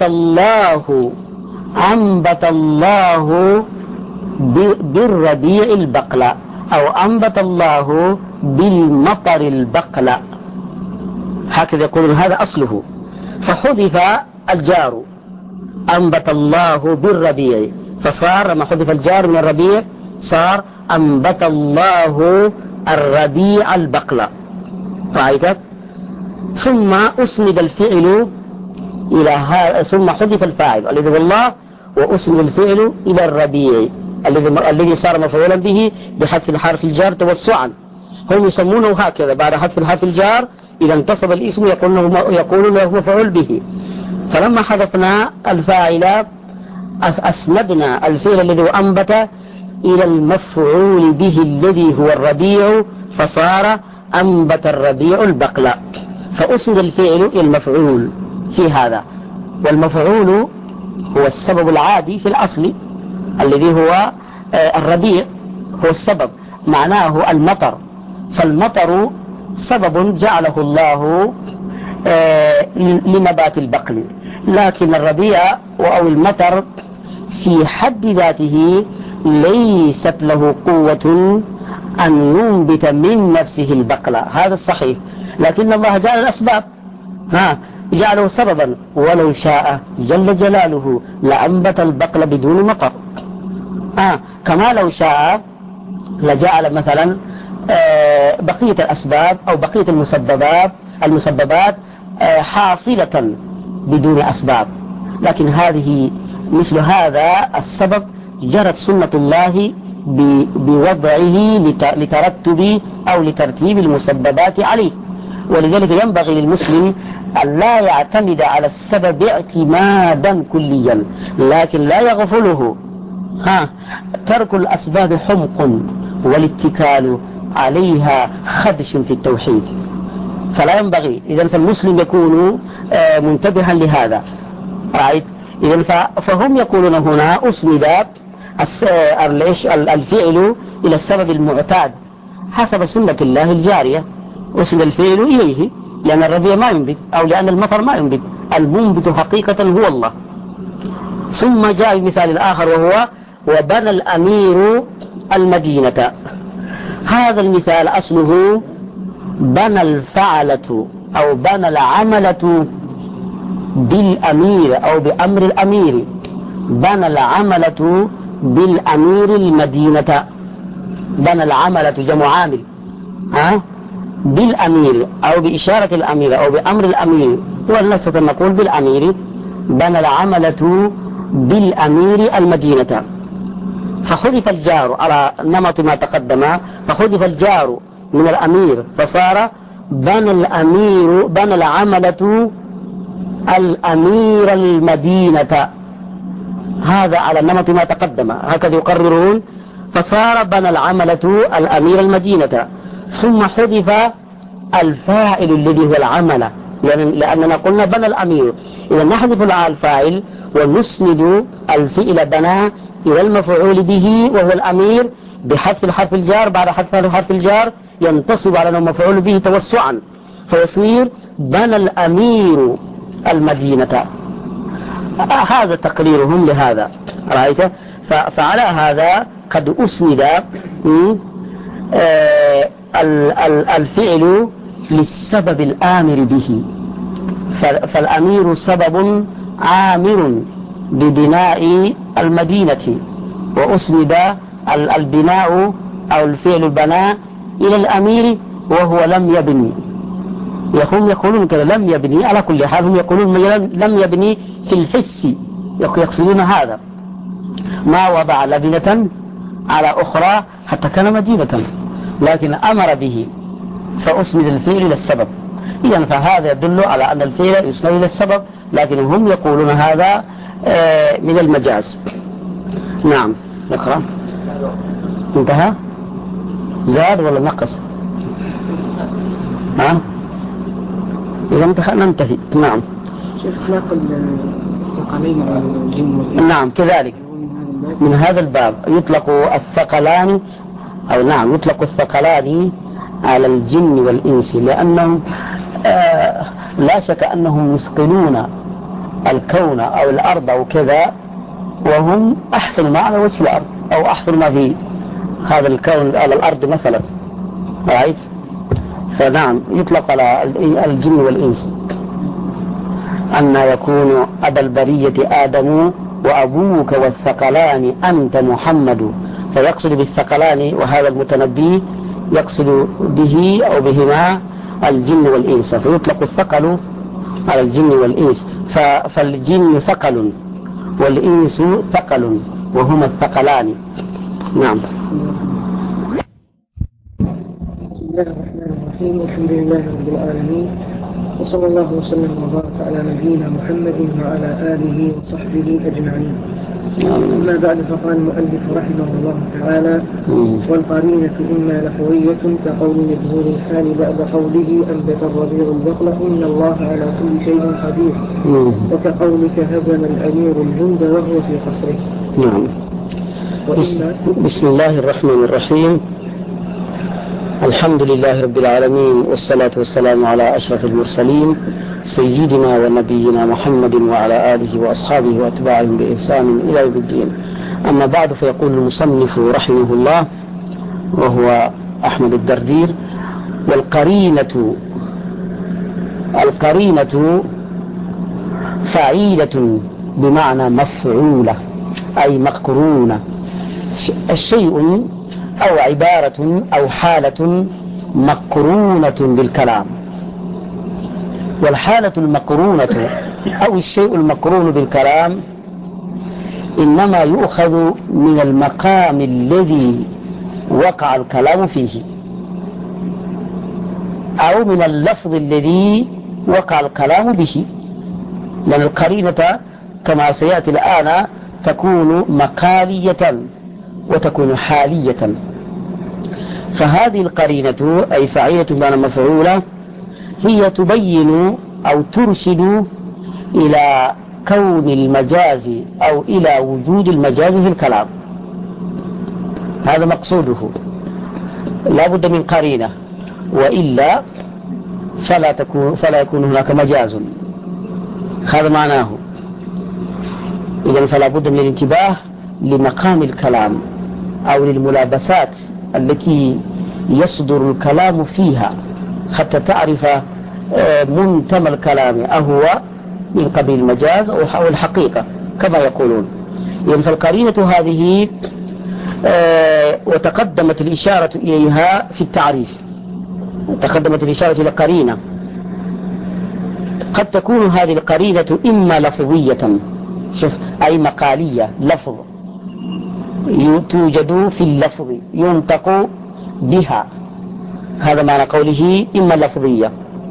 الله بالربيع البقلة، أو أنبت الله بالمطر البقلة، هكذا يقولون، هذا أصله. فحذف الجار، أنبت الله بالربيع، فصار ما حذف الجار من الربيع صار أنبت الله الربيع البقلة. رأيت؟ ثم أسند الفعل إلى ثم حذف الفاعل الذي هو الله، وأسند الفعل إلى الربيع الذي صار مفعولا به بحذف الحرف الجار توسعا. هم يسمونه هكذا، بعد حذف الحرف الجار إذا انتصب الاسم يقولون له مفعول به. فلما حذفنا الفاعل أسندنا الفعل الذي هو أنبت إلى المفعول به الذي هو الربيع، فصار أنبت الربيع البقلة. فأسند الفعل إلى المفعول في هذا، والمفعول هو السبب العادي في الأصل الذي هو الربيع، هو السبب، معناه المطر. فالمطر سبب جعله الله لنبات البقل، لكن الربيع أو المطر في حد ذاته ليست له قوة أن ينبت من نفسه البقلة، هذا الصحيح. لكن الله جعل الأسباب، جعله سببا، ولو شاء جل جلاله لأنبت البقل بدون مطر. كما لو شاء لجعل مثلا بقية الأسباب أو بقية المسببات حاصلة بدون أسباب. لكن هذه مثل هذا السبب جرت سنة الله بوضعه لترتب أو لترتيب المسببات عليه. ولذلك ينبغي للمسلم أن لا يعتمد على السبب اعتمادا كليا، لكن لا يغفله. ترك الأسباب حمق، والاتكال عليها خدش في التوحيد، فلا ينبغي. إذن فالمسلم يكون منتبها لهذا. رأيت؟ إذن فهم يقولون هنا أسند الفعل إلى السبب المعتاد حسب سنة الله الجارية، أسند الفعل إليه، لأن الربيع ما ينبت أو لأن المطر ما ينبت، المنبت حقيقة هو الله. ثم جاء بمثال آخر وهو وبنى الأمير المدينة. هذا المثال أصله بنى الفعلة أو بنى العملة بالأمير أو بأمر الأمير، بنى العملة بالأمير المدينة. بنى العملة جمع عامل بالأمير أو بإشارة الأمير أو بأمر الأمير، ولنستطيع نقول بالأمير. بنى العملة بالأمير المدينة، فحذف الجار على نمط ما تقدم، فحذف الجار من الأمير فصار بنى الأمير، بنى العملة الأمير المدينة، هذا على نمط ما تقدم، هكذا يقررون. فصار بنى العملة الأمير المدينة، ثم حذف الفاعل الذي هو العمل، لأننا قلنا بنى الأمير، إذا نحذف الفاعل ونسند الفعل بنى إلى المفعول به وهو الأمير بحذف الحرف الجار. بعد حذف الحرف الجار ينتصب على أنه مفعول به توسعا، فيصير بنى الأمير المدينة. هذا تقريرهم لهذا، رأيت؟ فعلى هذا قد أسند الفعل للسبب الآمر به، فالأمير سبب عامر ببناء المدينة، وأسند البناء أو الفعل البناء إلى الأمير وهو لم يبني. هم يقولون كذا لم يبني، على كل حال هم يقولون لم يبني في الحس، يقصدون هذا، ما وضع لبنة على أخرى حتى كان مدينة، لكن أمر به فأسند الفعل إلى السبب. إذن فهذا يدل على أن الفعل يسند إلى السبب، لكن هم يقولون هذا من المجاز. نعم، نقرأ. انتهى؟ زاد ولا نقص؟ إذا ننتهي. نعم. شيخ سياق الثقلين على الجن والإنس. نعم كذلك من هذا الباب يطلق الثقلان، أو نعم يطلق الثقلان على الجن والإنس، لأنهم لا شك أنهم يثقلون الكون أو الأرض أو كذا، وهم أحسن ما على وجه الأرض أو أحسن ما في هذا الكون على الأرض مثلا، رأيت؟ فنعم يطلق على الجن والإنس أن يكون أبا البرية آدم وأبوك والثقلان أنت محمد، فيقصد بالثقلان وهذا المتنبي يقصد به أو بهما الجن والإنس، فيطلق الثقل على الجن والإنس. فالجن ثقل والإنس ثقل وهما الثقلان. نعم. بسم الله الرحمن الرحيم، الحمد لله رب العالمين، وصلى الله وسلم وبارك على نبينا محمد وعلى آله وصحبه أجمعين. أما بعد، فقال المؤلف رحمه الله تعالى: والقرينة إما لحوية كقول مجهول الحال بعد قوله أنبت الربيع البقل إن الله على كل شيء قدير، وكقولك هزم الأمير الجند وهو في قصره. نعم. بسم الله الرحمن الرحيم، الحمد لله رب العالمين، والصلاة والسلام على أشرف المرسلين سيدنا ونبينا محمد وعلى آله وأصحابه وأتباعهم بإحسان إلى يوم الدين. أما بعد، فيقول المصنف رحمه الله وهو أحمد الدردير: القرينة فعيلة بمعنى مفعولة أي مقرونة، الشيء أو عبارة أو حالة مقرونة بالكلام. والحالة المقرونة أو الشيء المقرون بالكلام إنما يؤخذ من المقام الذي وقع الكلام فيه، أو من اللفظ الذي وقع الكلام به، لأن القرينة كما سيأتي الآن تكون مقالية وتكون حالية. فهذه القرينة أي فعيلة بمعنى مفعولة هي تبين أو ترشد إلى كون المجاز أو إلى وجود المجاز في الكلام، هذا مقصوده، لا بد من قرينة، وإلا فلا يكون هناك مجاز، هذا معناه. إذن فلا بد من الانتباه لمقام الكلام أو للملابسات التي يصدر الكلام فيها، حتى تعرف منتمى الكلام أهو من قبيل المجاز أو الحقيقة كما يقولون. يعني فالقرينة هذه وتقدمت الإشارة إليها في التعريف، تقدمت الإشارة إلى قرينة. قد تكون هذه القرينة إما لفظية، شوف، أي مقالية، لفظ توجد في اللفظ ينطق بها، هذا معنى قوله إما لفظية،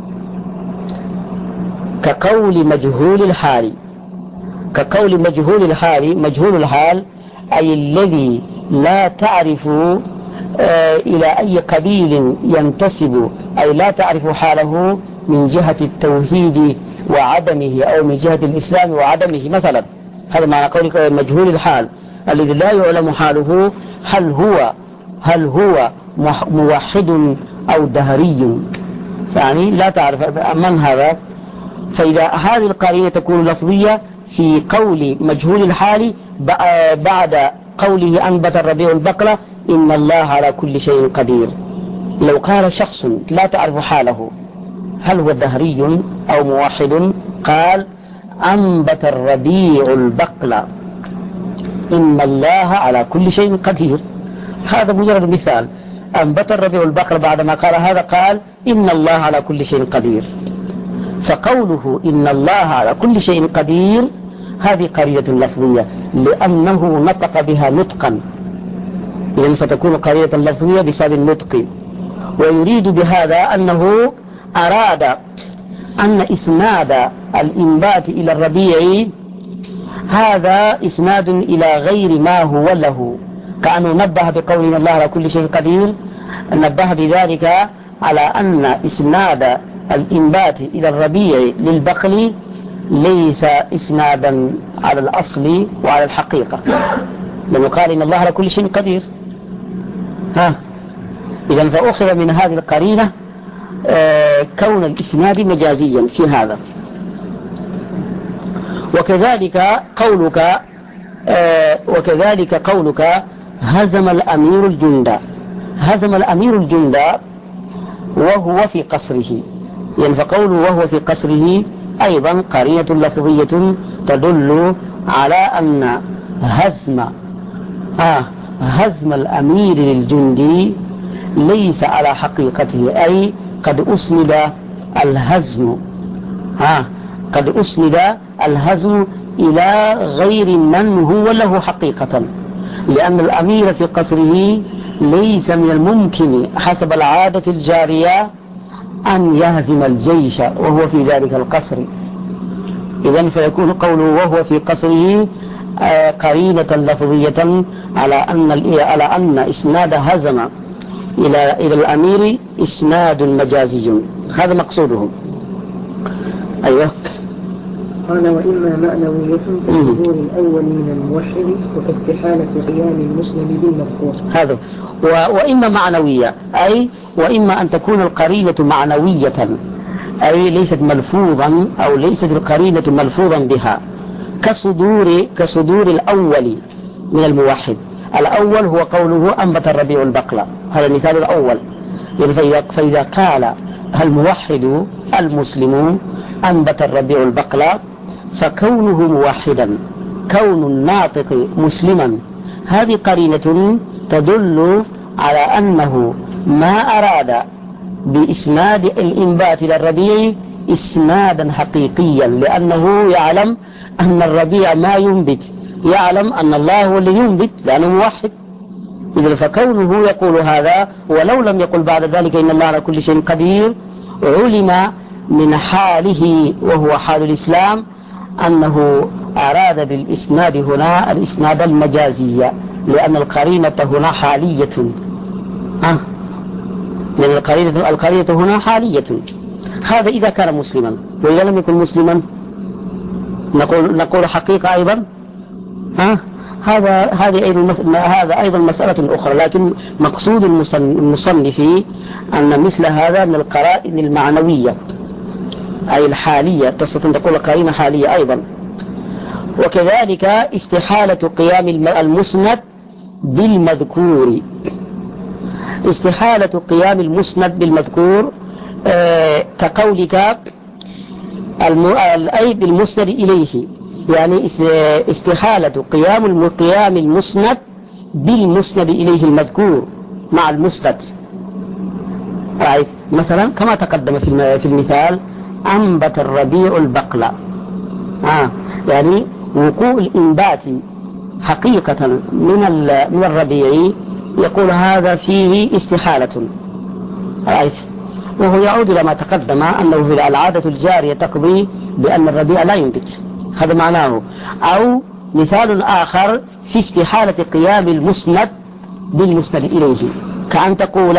كقول مجهول الحال. كقول مجهول الحال، مجهول الحال أي الذي لا تعرف إلى أي قبيل ينتسب، أي لا تعرف حاله من جهة التوحيد وعدمه أو من جهة الإسلام وعدمه مثلا. هذا معنى قولك مجهول الحال، الذي لا يعلم حاله، هل هو موحد أو دهري، يعني لا تعرف من هذا. فإذا هذه القرينة تكون لفظية في قول مجهول الحال بعد قوله أنبت الربيع البقلة إن الله على كل شيء قدير. لو قال شخص لا تعرف حاله هل هو دهري أو موحد، قال أنبت الربيع البقلة إن الله على كل شيء قدير، هذا مجرد مثال. أنبت الربيع البقلة بعدما قال هذا قال إن الله على كل شيء قدير. فقوله إن الله على كل شيء قدير هذه قرينة لفظية لأنه نطق بها نطقا، إذن فتكون قرينة لفظية بسبب النطق. ويريد بهذا أنه أراد أن إسناد الإنبات إلى الربيع هذا إسناد إلى غير ما هو له، كأنه نبه بقول إن الله على كل شيء قدير، نبه بذلك على أن إسناد الإنبات إلى الربيع للبقل ليس إسنادا على الأصل وعلى الحقيقة، لأنه قال إن الله على كل شيء قدير. إذن فأخذ من هذه القرينة كون الإسناد مجازيا في هذا. وكذلك قولك هزم الأمير الجند، هزم الأمير الجند وهو في قصره، يعني فقوله وهو في قصره أيضا قرينة لفظية تدل على أن هزم الأمير للجندي ليس على حقيقته، أي قد أسند الهزم قد أسند الهزم إلى غير من هو له حقيقة، لأن الأمير في قصره ليس من الممكن حسب العادة الجارية أن يهزم الجيش وهو في ذلك القصر. إذن فيكون قوله وهو في قصره قرينة لفظية على أن إسناد هزم إلى الأمير إسناد مجازي، هذا مقصوده. أيوه. قال وإما معنوية كالظهور الأول من الموحد وكاستحالة قيام المسلم بالمذكور. هذا وإما معنوية، أي وإما أن تكون القرينة معنوية أي ليست ملفوظا أو ليست القرينة ملفوظا بها، كصدور الأول من الموحد. الأول هو قوله أنبت الربيع البقلة، هذا المثال الأول. يعني فإذا قال الموحد المسلم أنبت الربيع البقلة فكونه موحدا، كون الناطق مسلما، هذه قرينة تدل على أنه ما أراد بإسناد الإنبات إلى الربيع إسنادا حقيقيا، لأنه يعلم أن الربيع ما ينبت، يعلم أن الله هو الذي ينبت لأنه موحد. إذن فكونه يقول هذا ولو لم يقل بعد ذلك إن الله على كل شيء قدير، علم من حاله وهو حال الإسلام أنه أراد بالإسناد هنا الإسناد المجازي، لأن القرينة هنا حالية. لأن القرينة هنا حالية. هذا إذا كان مسلما، وإذا لم يكن مسلما نقول حقيقة أيضا. هذا أيضا مسألة أخرى، لكن مقصود المصنف أن مثل هذا من القرائن المعنوية أي الحالية، تستطيع تقول قرينة حالية أيضا. وكذلك استحالة قيام المسند بالمذكور. استحالة قيام المسند بالمذكور كقولك أي بالمسند إليه، يعني استحالة قيام المسند بالمسند إليه المذكور مع المسند. رأيت مثلا كما تقدم في المثال أنبت الربيع البقلة، يعني وقوع الإنبات حقيقة من الربيع يقول هذا فيه استحالة. رأيت، وهو يعود إلى ما تقدم أنه في العادة الجارية تقضي بأن الربيع لا ينبت، هذا معناه. أو مثال آخر في استحالة قيام المسند بالمسند إليه، كأن تقول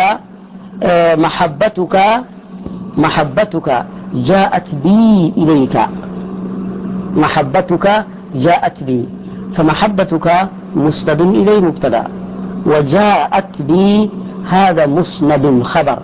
محبتك جاءت بي إليك، محبتك جاءت بي، فمحبتك مسند إليه مبتدأ، وجاءت بي هذا مسند خبر.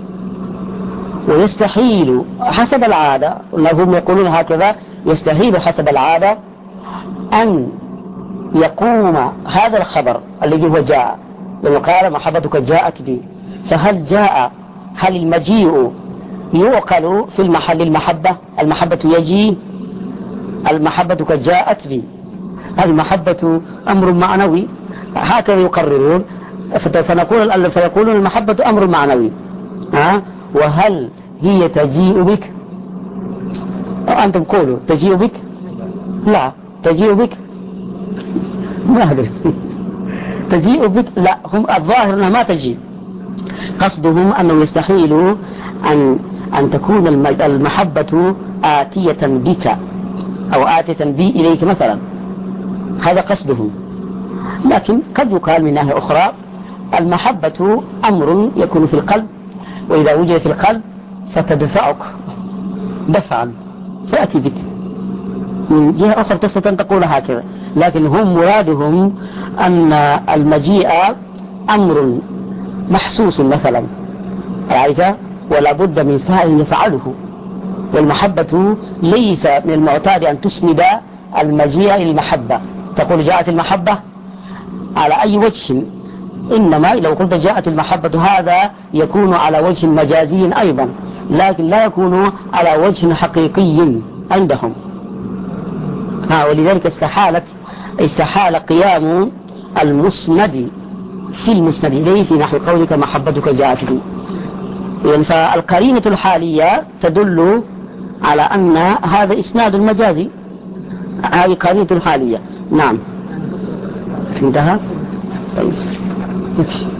ويستحيل حسب العادة، هم يقولون هكذا، يستحيل حسب العادة أن يقوم هذا الخبر الذي هو جاء، لما قال محبتك جاءت بي، فهل جاء، هل المجيء يعقل في المحل المحبة يجي، المحبتك جاءت بي، المحبة أمر معنوي، هكذا يقررون. فيقولون المحبة أمر معنوي، وهل هي تجيء بك؟ أنتم قولوا تجيء بك؟ لا تجيء بك ما أدري تجيء بك لا، هم الظاهر أنها ما تجيء. قصدهم أنه يستحيل أن تكون المحبة آتية بك أو آتية بي إليك مثلا، هذا قصدهم. لكن قد يقال من ناحية أخرى المحبة أمر يكون في القلب، وإذا وجد في القلب فتدفعك دفعا فأتي بك. من جهة أخرى تستطيع أن تقول هكذا، لكن هم مرادهم أن المجيء أمر محسوس مثلا، رأيت، ولا بد من فاعل يفعله. والمحبة ليس من المعتاد أن تسند المجيء للمحبة، تقول جاءت المحبة على أي وجه، إنما لو قلت جاءت المحبة هذا يكون على وجه مجازي أيضا، لكن لا يكون على وجه حقيقي عندهم. ولذلك استحال قيام المسند في المسند إليه في نحو قولك محبتك جاءت بي. يعني فالقرينة الحالية تدل على أن هذا إسناد مجازي، هذه قرينة الحالية. نعم، انتهى. طيب